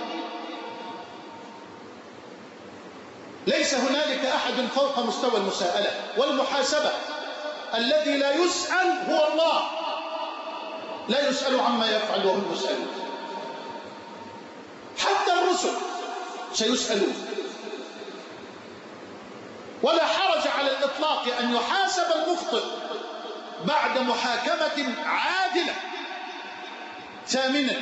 ليس هنالك أحد فوق مستوى المساءلة والمحاسبة. الذي لا يسأل هو الله، لا يسأل عما يفعل وهم يسألون. حتى الرسل سيسألون. ولا حرج على الإطلاق أن يحاسب المخطئ بعد محاكمة عادلة. ثامنا،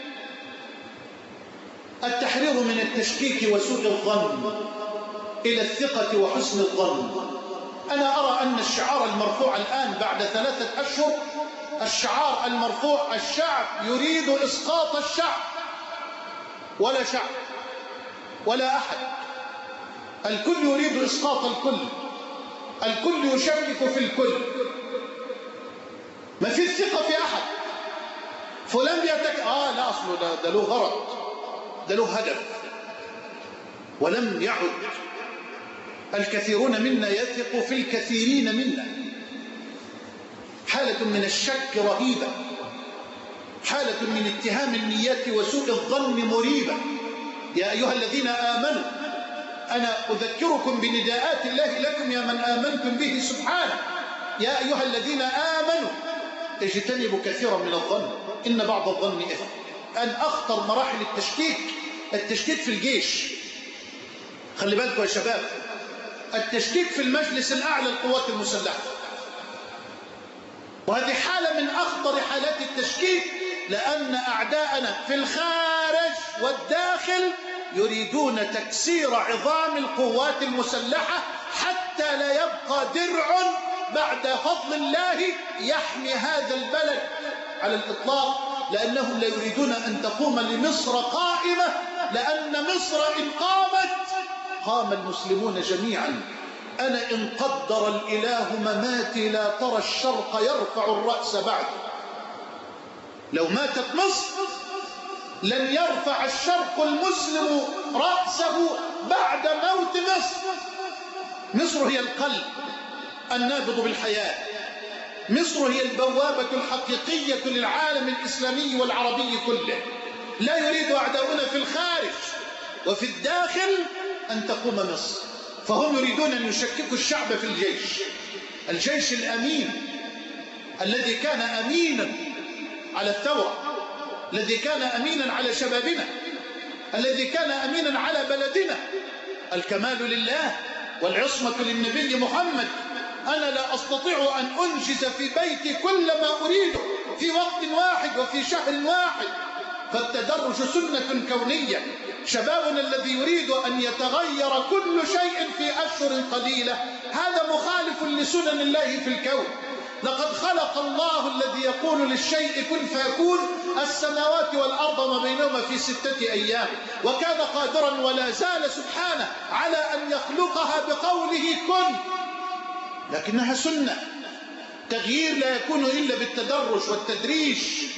التحرير من التشكيك وسوء الظن إلى الثقة وحسن الظن. أنا أرى أن الشعار المرفوع الآن بعد 3 أشهر، الشعار المرفوع: الشعب يريد إسقاط الشعب. ولا شعب ولا أحد، الكل يريد إسقاط الكل، الكل يشكك في الكل، ما في ثقة في أحد. فلان لا أصله ده له غرض، ده له هدف. ولم يعد الكثيرون منا يثق في الكثيرين منا. حالة من الشك رهيبة، حالة من اتهام النيات وسوء الظن مريبة. يا أيها الذين آمنوا، أنا أذكركم بنداءات الله لكم يا من آمنتم به سبحانه. يا أيها الذين آمنوا اجتنبوا كثيرا من الظن إن بعض الظن إثم. أن أخطر مراحل التشكيك في الجيش. خلي بالكم يا شباب، التشكيك في المجلس الأعلى للقوات المسلحة، وهذه حالة من أخطر حالات التشكيك، لأن أعداءنا في الخارج والداخل يريدون تكسير عظام القوات المسلحة حتى لا يبقى درع بعد فضل الله يحمي هذا البلد على الإطلاق، لأنهم لا يريدون أن تقوم لمصر قائمة، لأن مصر إن قامت قام المسلمون جميعا. أنا إن قدر الإله مماتي لا ترى الشرق يرفع الرأس بعد. لو ماتت مصر لن يرفع الشرق المسلم رأسه بعد موت مصر. مصر هي القلب النابض بالحياة، مصر هي البوابة الحقيقية للعالم الإسلامي والعربي كله. لا يريد أعداؤنا في الخارج وفي الداخل أن تقوم مصر، فهم يريدون أن يشككوا الشعب في الجيش الأمين الذي كان أمينا على الثورة، الذي كان أمينا على شبابنا، الذي كان أمينا على بلدنا. الكمال لله والعصمة للنبي محمد. أنا لا أستطيع أن أنجز في بيتي كل ما أريده في وقت واحد وفي شهر واحد، فالتدرج سنة كونية. شبابنا الذي يريد أن يتغير كل شيء في أشهر قليلة هذا مخالف لسنن الله في الكون. لقد خلق الله الذي يقول للشيء كن فيكون السماوات والأرض وما بينهما في 6 أيام، وكان قادرا ولا زال سبحانه على أن يخلقها بقوله كن، لكنها سنة. تغيير لا يكون إلا بالتدرج والتدريج.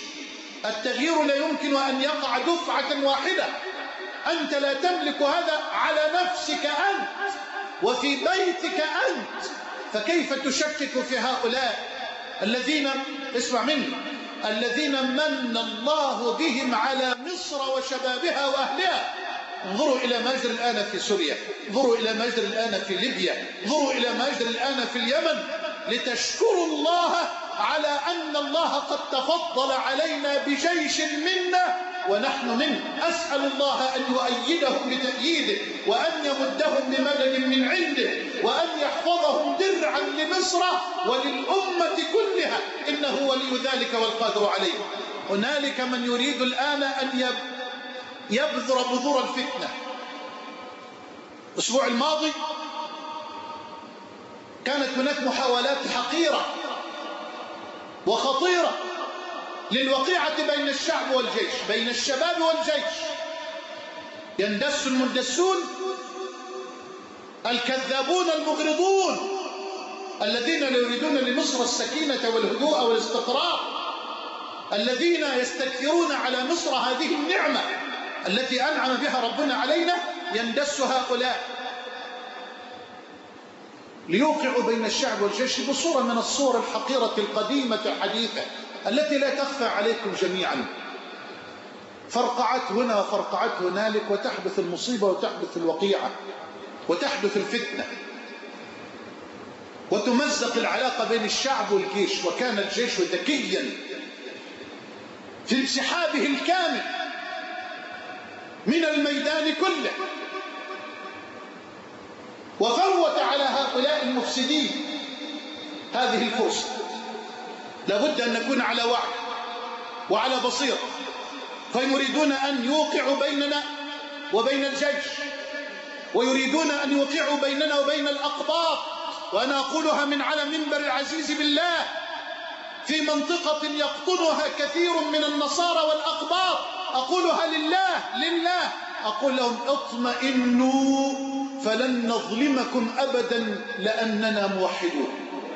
التغيير لا يمكن أن يقع دفعة واحدة. أنت لا تملك هذا على نفسك أنت وفي بيتك أنت، فكيف تشكك في هؤلاء الذين اسمع مني الذين من الله بهم على مصر وشبابها وأهلها؟ انظروا إلى ما يجري الآن في سوريا، انظروا إلى ما يجري الآن في ليبيا، انظروا إلى ما يجري الآن في اليمن، لتشكروا الله على أن الله قد تفضل علينا بجيش منا ونحن منه. أسأل الله أن يؤيدهم بتأييده، وأن يمدهم بمدد من عنده، وأن يحفظهم درعا لمصر وللأمة كلها، إنه ولي ذلك والقادر عليه. هنالك من يريد الآن أن يبذر بذور الفتنة. الأسبوع الماضي كانت هناك محاولات حقيرة وخطيرة للوقيعة بين الشعب والجيش، بين الشباب والجيش. يندس المندسون الكذابون المغرضون الذين لا يريدون لمصر السكينة والهدوء والاستقرار، الذين يستكثرون على مصر هذه النعمة التي أنعم بها ربنا علينا. يندس هؤلاء ليوقعوا بين الشعب والجيش بصورة من الصور الحقيرة القديمة الحديثة التي لا تخفى عليكم جميعا. فرقعت هنا وفرقعت هنالك، وتحدث المصيبة وتحدث الوقيعة وتحدث الفتنة، وتمزق العلاقة بين الشعب والجيش. وكان الجيش ذكيا في انسحابه الكامل من الميدان كله، وفوت على هؤلاء المفسدين هذه الفرصة. لابد أن نكون على وعي وعلى بصيرة، فيريدون أن يوقعوا بيننا وبين الجيش، ويريدون أن يوقعوا بيننا وبين الأقباط، وأنا أقولها من على منبر العزيز بالله في منطقة يقطنها كثير من النصارى والأقباط، أقولها لله، أقول لهم اطمئنوا فلن نظلمكم أبدا لأننا موحدون.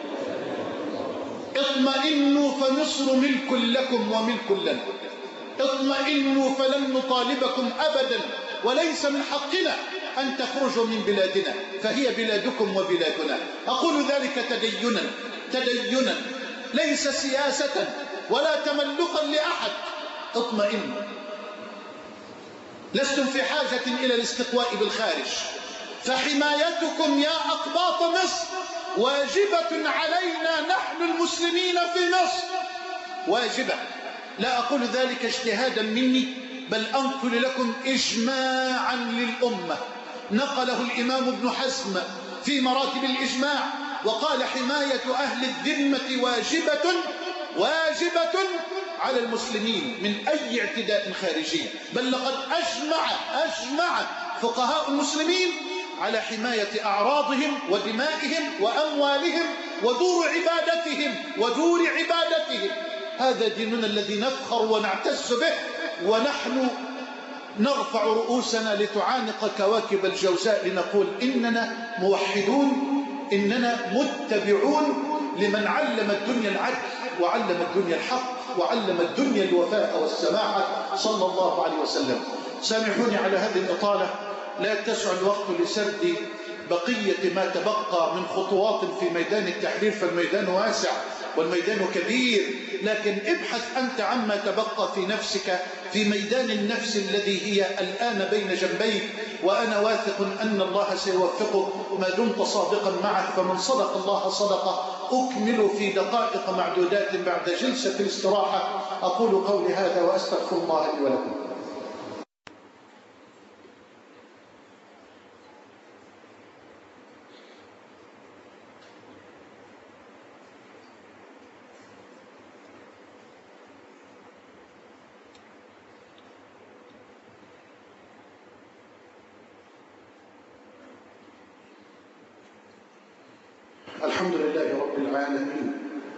اطمئنوا فمصر ملك لكم وملك لنا. اطمئنوا فلن نطالبكم أبدا، وليس من حقنا أن تخرجوا من بلادنا، فهي بلادكم وبلادنا. أقول ذلك تدينا ليس سياسة ولا تملقا لأحد. اطمئنوا، لستم في حاجة إلى الاستقواء بالخارج، فحمايتكم يا أقباط مصر واجبة علينا نحن المسلمين في مصر، واجبة. لا أقول ذلك اجتهادا مني، بل أنقل لكم إجماعا للأمة نقله الإمام ابن حزم في مراتب الإجماع، وقال حماية أهل الذمة واجبة على المسلمين من أي اعتداء خارجي، بل لقد أجمع فقهاء المسلمين على حماية أعراضهم ودمائهم وأموالهم ودور عبادتهم. هذا ديننا الذي نفخر ونعتز به، ونحن نرفع رؤوسنا لتعانق كواكب الجوزاء لنقول إننا موحدون، إننا متبعون لمن علم الدنيا العدل وعلم الدنيا الحق وعلم الدنيا الوفاء والسماحة صلى الله عليه وسلم. سامحوني على هذه الإطالة، لا يتسع الوقت لسرد بقية ما تبقى من خطوات في ميدان التحرير، فالميدان واسع والميدان كبير، لكن ابحث أنت عما تبقى في نفسك في ميدان النفس الذي هي الآن بين جنبيك، وأنا واثق أن الله سيوفقك ما دمت صادقا معه، فمن صدق الله صدقه. أكمل في دقائق معدودات بعد جلسة الاستراحة. أقول قولي هذا وأستغفر الله لي ولكم. الحمد لله رب العالمين،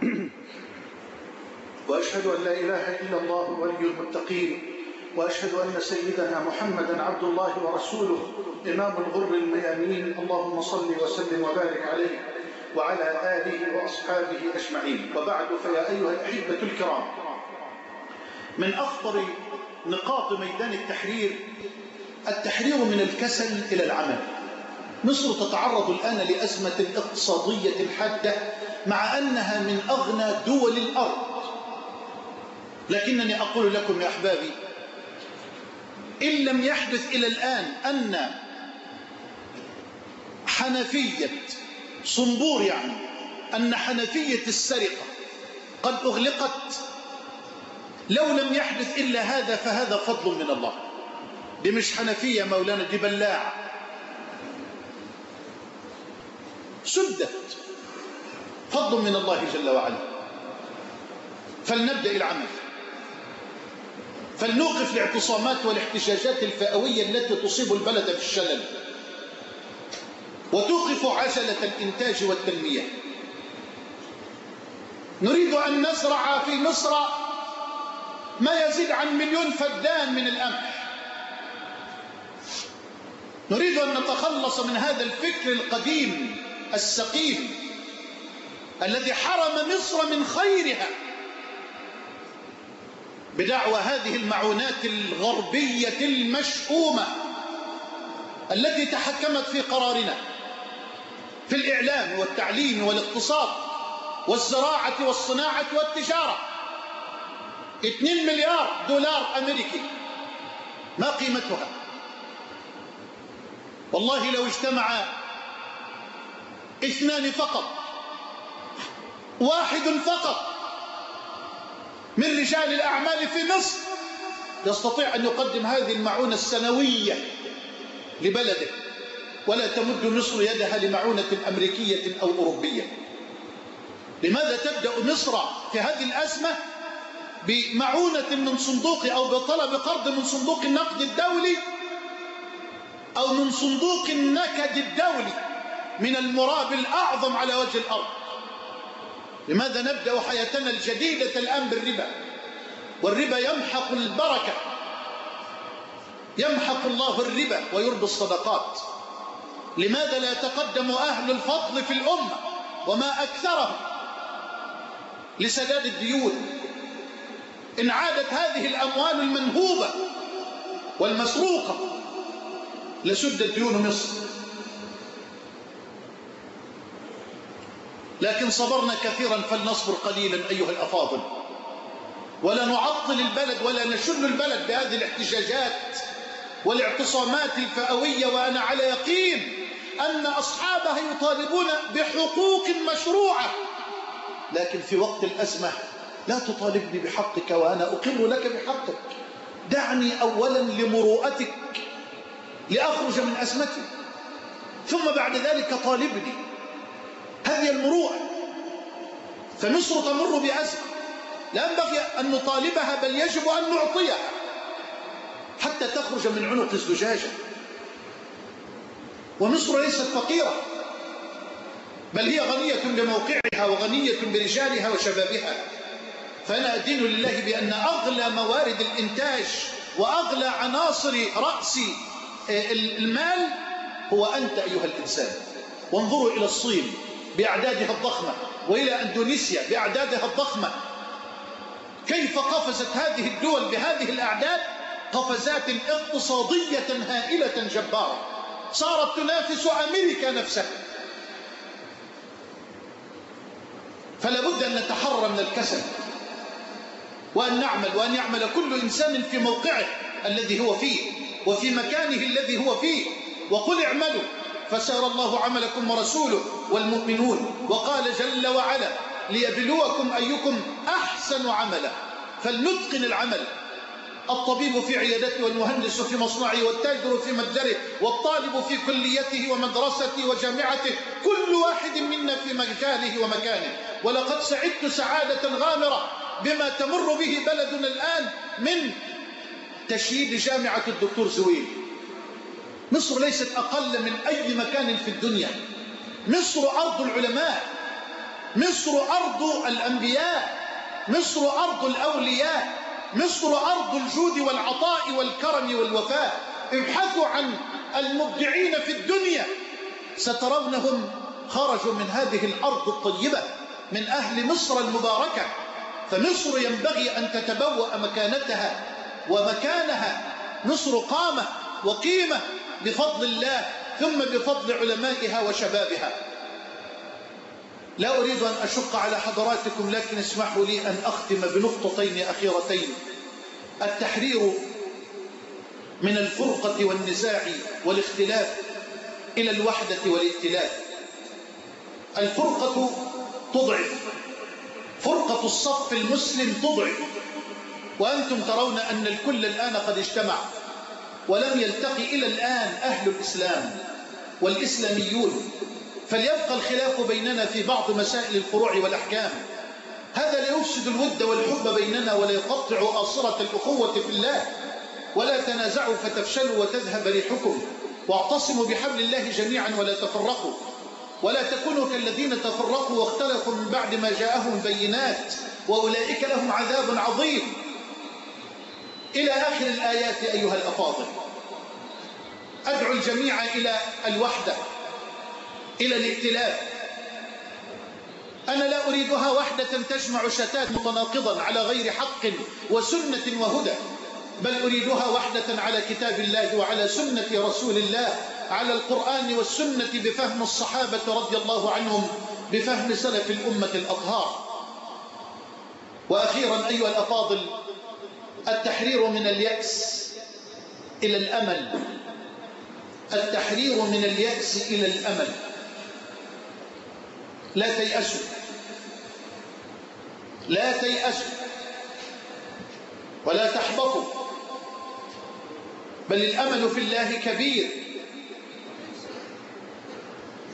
وأشهد أن لا إله إلا الله ولي المتقين، وأشهد أن سيدنا محمدا عبد الله ورسوله إمام الغر الميامين. اللهم صل وسلم وبارك عليه وعلى آله وأصحابه أجمعين، وبعد، فيا أيها الأحبة الكرام، من أخطر نقاط ميدان التحرير من الكسل إلى العمل. مصر تتعرض الآن لأزمة اقتصادية حادة، مع أنها من أغنى دول الأرض، لكنني أقول لكم يا أحبابي، إن لم يحدث إلى الآن أن حنفية صنبور، أن حنفية السرقة قد أغلقت، لو لم يحدث إلا هذا فهذا فضل من الله. دي مش حنفية مولانا، دي بلاع، سدت، فضل من الله جل وعلا. فلنبدأ العمل، فلنوقف الاعتصامات والاحتجاجات الفئوية التي تصيب البلد في الشلل، وتوقف عجلة الإنتاج والتنمية. نريد أن نزرع في مصر ما يزيد عن 1,000,000 فدان من القمح. نريد أن نتخلص من هذا الفكر القديم السقيم الذي حرم مصر من خيرها بدعوى هذه المعونات الغربية المشؤومة التي تحكمت في قرارنا في الإعلام والتعليم والاقتصاد والزراعة والصناعة والتجارة. 2 مليار دولار أمريكي، ما قيمتها؟ والله لو اجتمع 2 فقط، 1 فقط من رجال الأعمال في مصر يستطيع أن يقدم هذه المعونة السنوية لبلده، ولا تمد مصر يدها لمعونة أمريكية أو أوروبية. لماذا تبدأ مصر في هذه الأزمة بمعونة من صندوق أو بطلب قرض من صندوق النقد الدولي أو من صندوق النكد الدولي من المراب الأعظم على وجه الأرض؟ لماذا نبدأ حياتنا الجديدة الآن بالربا؟ والربا يمحق البركة، يمحق الله الربا ويربي الصدقات. لماذا لا يتقدم أهل الفضل في الأمة وما أكثرهم لسداد الديون؟ إن عادت هذه الأموال المنهوبة والمسروقة لسدت ديون مصر، لكن صبرنا كثيرا فلنصبر قليلا أيها الأفاضل، ولا نعطل البلد ولا نشل البلد بهذه الاحتجاجات والاعتصامات الفئوية، وأنا على يقين أن أصحابها يطالبون بحقوق مشروعة، لكن في وقت الأزمة لا تطالبني بحقك وأنا أقر لك بحقك. دعني أولا لمروءتك لأخرج من أزمتي، ثم بعد ذلك طالبني. هذه المروءة. فمصر تمر بأزمة لا ينبغي أن نطالبها، بل يجب أن نعطيها حتى تخرج من عنق الزجاجة. ومصر ليست فقيرة، بل هي غنية بموقعها وغنية برجالها وشبابها. فأنا أدين لله بأن أغلى موارد الإنتاج وأغلى عناصر رأس المال هو أنت أيها الإنسان. وانظروا إلى الصين بأعدادها الضخمة، وإلى أندونيسيا بأعدادها الضخمة، كيف قفزت هذه الدول بهذه الأعداد قفزات اقتصادية هائلة جبارة، صارت تنافس أمريكا نفسها. فلا بد أن نتحرر من الكسل، وأن نعمل، وأن يعمل كل إنسان في موقعه الذي هو فيه وفي مكانه الذي هو فيه. وقل اعملوا فسيرى الله عملكم ورسوله والمؤمنون. وقال جل وعلا ليبلوكم أيكم أحسن عملا، فلنتقن العمل. الطبيب في عيادته، والمهندس في مصنعه، والتاجر في متجره، والطالب في كليته ومدرسته وجامعته، كل واحد منا في مجاله ومكانه. ولقد سعدت سعادة غامرة بما تمر به بلدنا الآن من تشييد جامعة الدكتور زويل. مصر ليست أقل من أي مكان في الدنيا. مصر أرض العلماء، مصر أرض الأنبياء، مصر أرض الأولياء، مصر أرض الجود والعطاء والكرم والوفاء. ابحثوا عن المبدعين في الدنيا سترونهم خرجوا من هذه الأرض الطيبة، من أهل مصر المباركة. فمصر ينبغي أن تتبوأ مكانتها ومكانها. مصر قامة وقيمة بفضل الله، ثم بفضل علمائها وشبابها. لا أريد أن أشق على حضراتكم، لكن اسمحوا لي أن أختم بنقطتين أخيرتين. التحرير من الفرقة والنزاع والاختلاف إلى الوحدة والائتلاف. الفرقة تضعف، فرقة الصف المسلم تضعف، وأنتم ترون أن الكل الآن قد اجتمع، ولم يلتقي إلى الآن أهل الإسلام والإسلاميون. فليبقى الخلاف بيننا في بعض مسائل الفروع والأحكام، هذا لا يفسد الود والحب بيننا ولا يقطع آصرة الأخوة في الله. ولا تنازعوا فتفشلوا وتذهب ريحكم، واعتصموا بحبل الله جميعا ولا تفرقوا، ولا تكونوا كالذين تفرقوا واختلفوا من بعد ما جاءهم البينات، وأولئك لهم عذاب عظيم، إلى آخر الآيات. أيها الأفاضل، أدعو الجميع إلى الوحدة، إلى الائتلاف. أنا لا أريدها وحدة تجمع شتات متناقضا على غير حق وسنة وهدى، بل أريدها وحدة على كتاب الله وعلى سنة رسول الله، على القرآن والسنة بفهم الصحابة رضي الله عنهم، بفهم سلف الأمة الأطهار. وأخيرا أيها الأفاضل، التحرير من اليأس إلى الأمل، التحرير من اليأس إلى الأمل. لا تيأسوا، لا تيأسوا ولا تحبطوا، بل الأمل في الله كبير.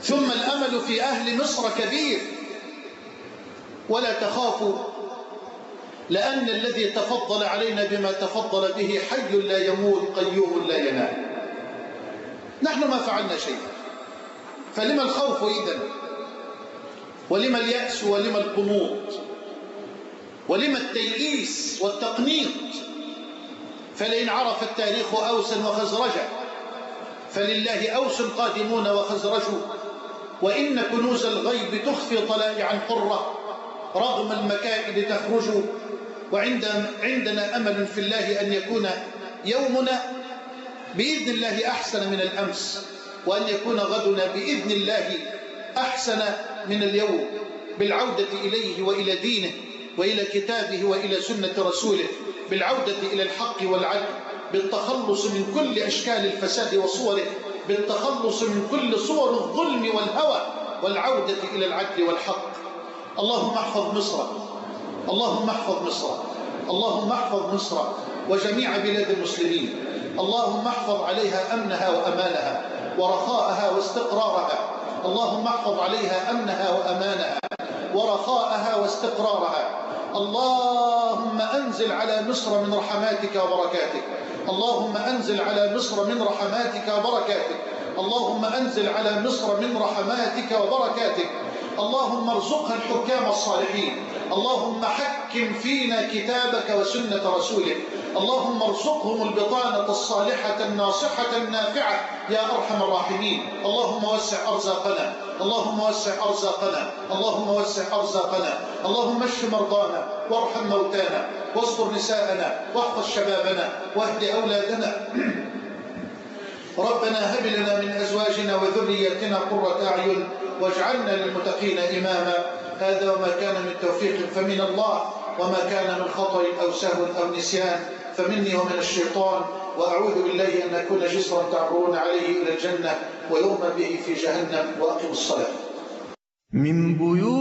ثم الأمل في أهل مصر كبير. ولا تخافوا، لأن الذي تفضل علينا بما تفضل به حي لا يموت قيوم لا ينام. نحن ما فعلنا شيء، فلما الخوف إذن؟ ولما اليأس ولما القنوط ولما التيئيس والتقنيط؟ فلئن عرف التاريخ أوسا وخزرجا فلله أوس قادمون وخزرج، وإن كنوز الغيب تخفي طلائعا حرة رغم المكائد تخرج. وعندنا أمل في الله أن يكون يومنا بإذن الله أحسن من الأمس، وأن يكون غدنا بإذن الله أحسن من اليوم، بالعودة إليه وإلى دينه وإلى كتابه وإلى سنة رسوله، بالعودة إلى الحق والعدل، بالتخلص من كل أشكال الفساد وصوره، بالتخلص من كل صور الظلم والهوى، والعودة إلى العدل والحق. اللهم احفظ مصر، اللهم احفظ مصر، اللهم احفظ مصر وجميع بلاد المسلمين. اللهم احفظ عليها أمنها وأمانها ورخاءها واستقرارها. اللهم احفظ عليها أمنها وأمانها ورخاءها واستقرارها. اللهم أنزل على مصر من رحماتك وبركاتك. اللهم أنزل على مصر من رحماتك وبركاتك. اللهم أنزل على مصر من رحماتك وبركاتك. اللهم ارزقها الحكام الصالحين. اللهم حكم فينا كتابك وسنة رسولك. اللهم ارزقهم البطانة الصالحة الناصحة النافعة يا أرحم الراحمين. اللهم وسع أرزاقنا، اللهم وسع أرزاقنا، اللهم وسع أرزاقنا. اللهم اشف مرضانا وارحم موتانا واستر نساءنا واحفظ شبابنا واهد أولادنا. ربنا هب لنا من أزواجنا وذرياتنا قرة أعين واجعلنا للمتقين إماما. هذا وما كان من توفيق فمن الله، وما كان من خطأ أو سهو أو نسيان فمني ومن الشيطان، وأعوذ بالله أن أكون جسرا تعبرون عليه إلى الجنة ويرمى به في جهنم. وأقم الصلاة. من بيوت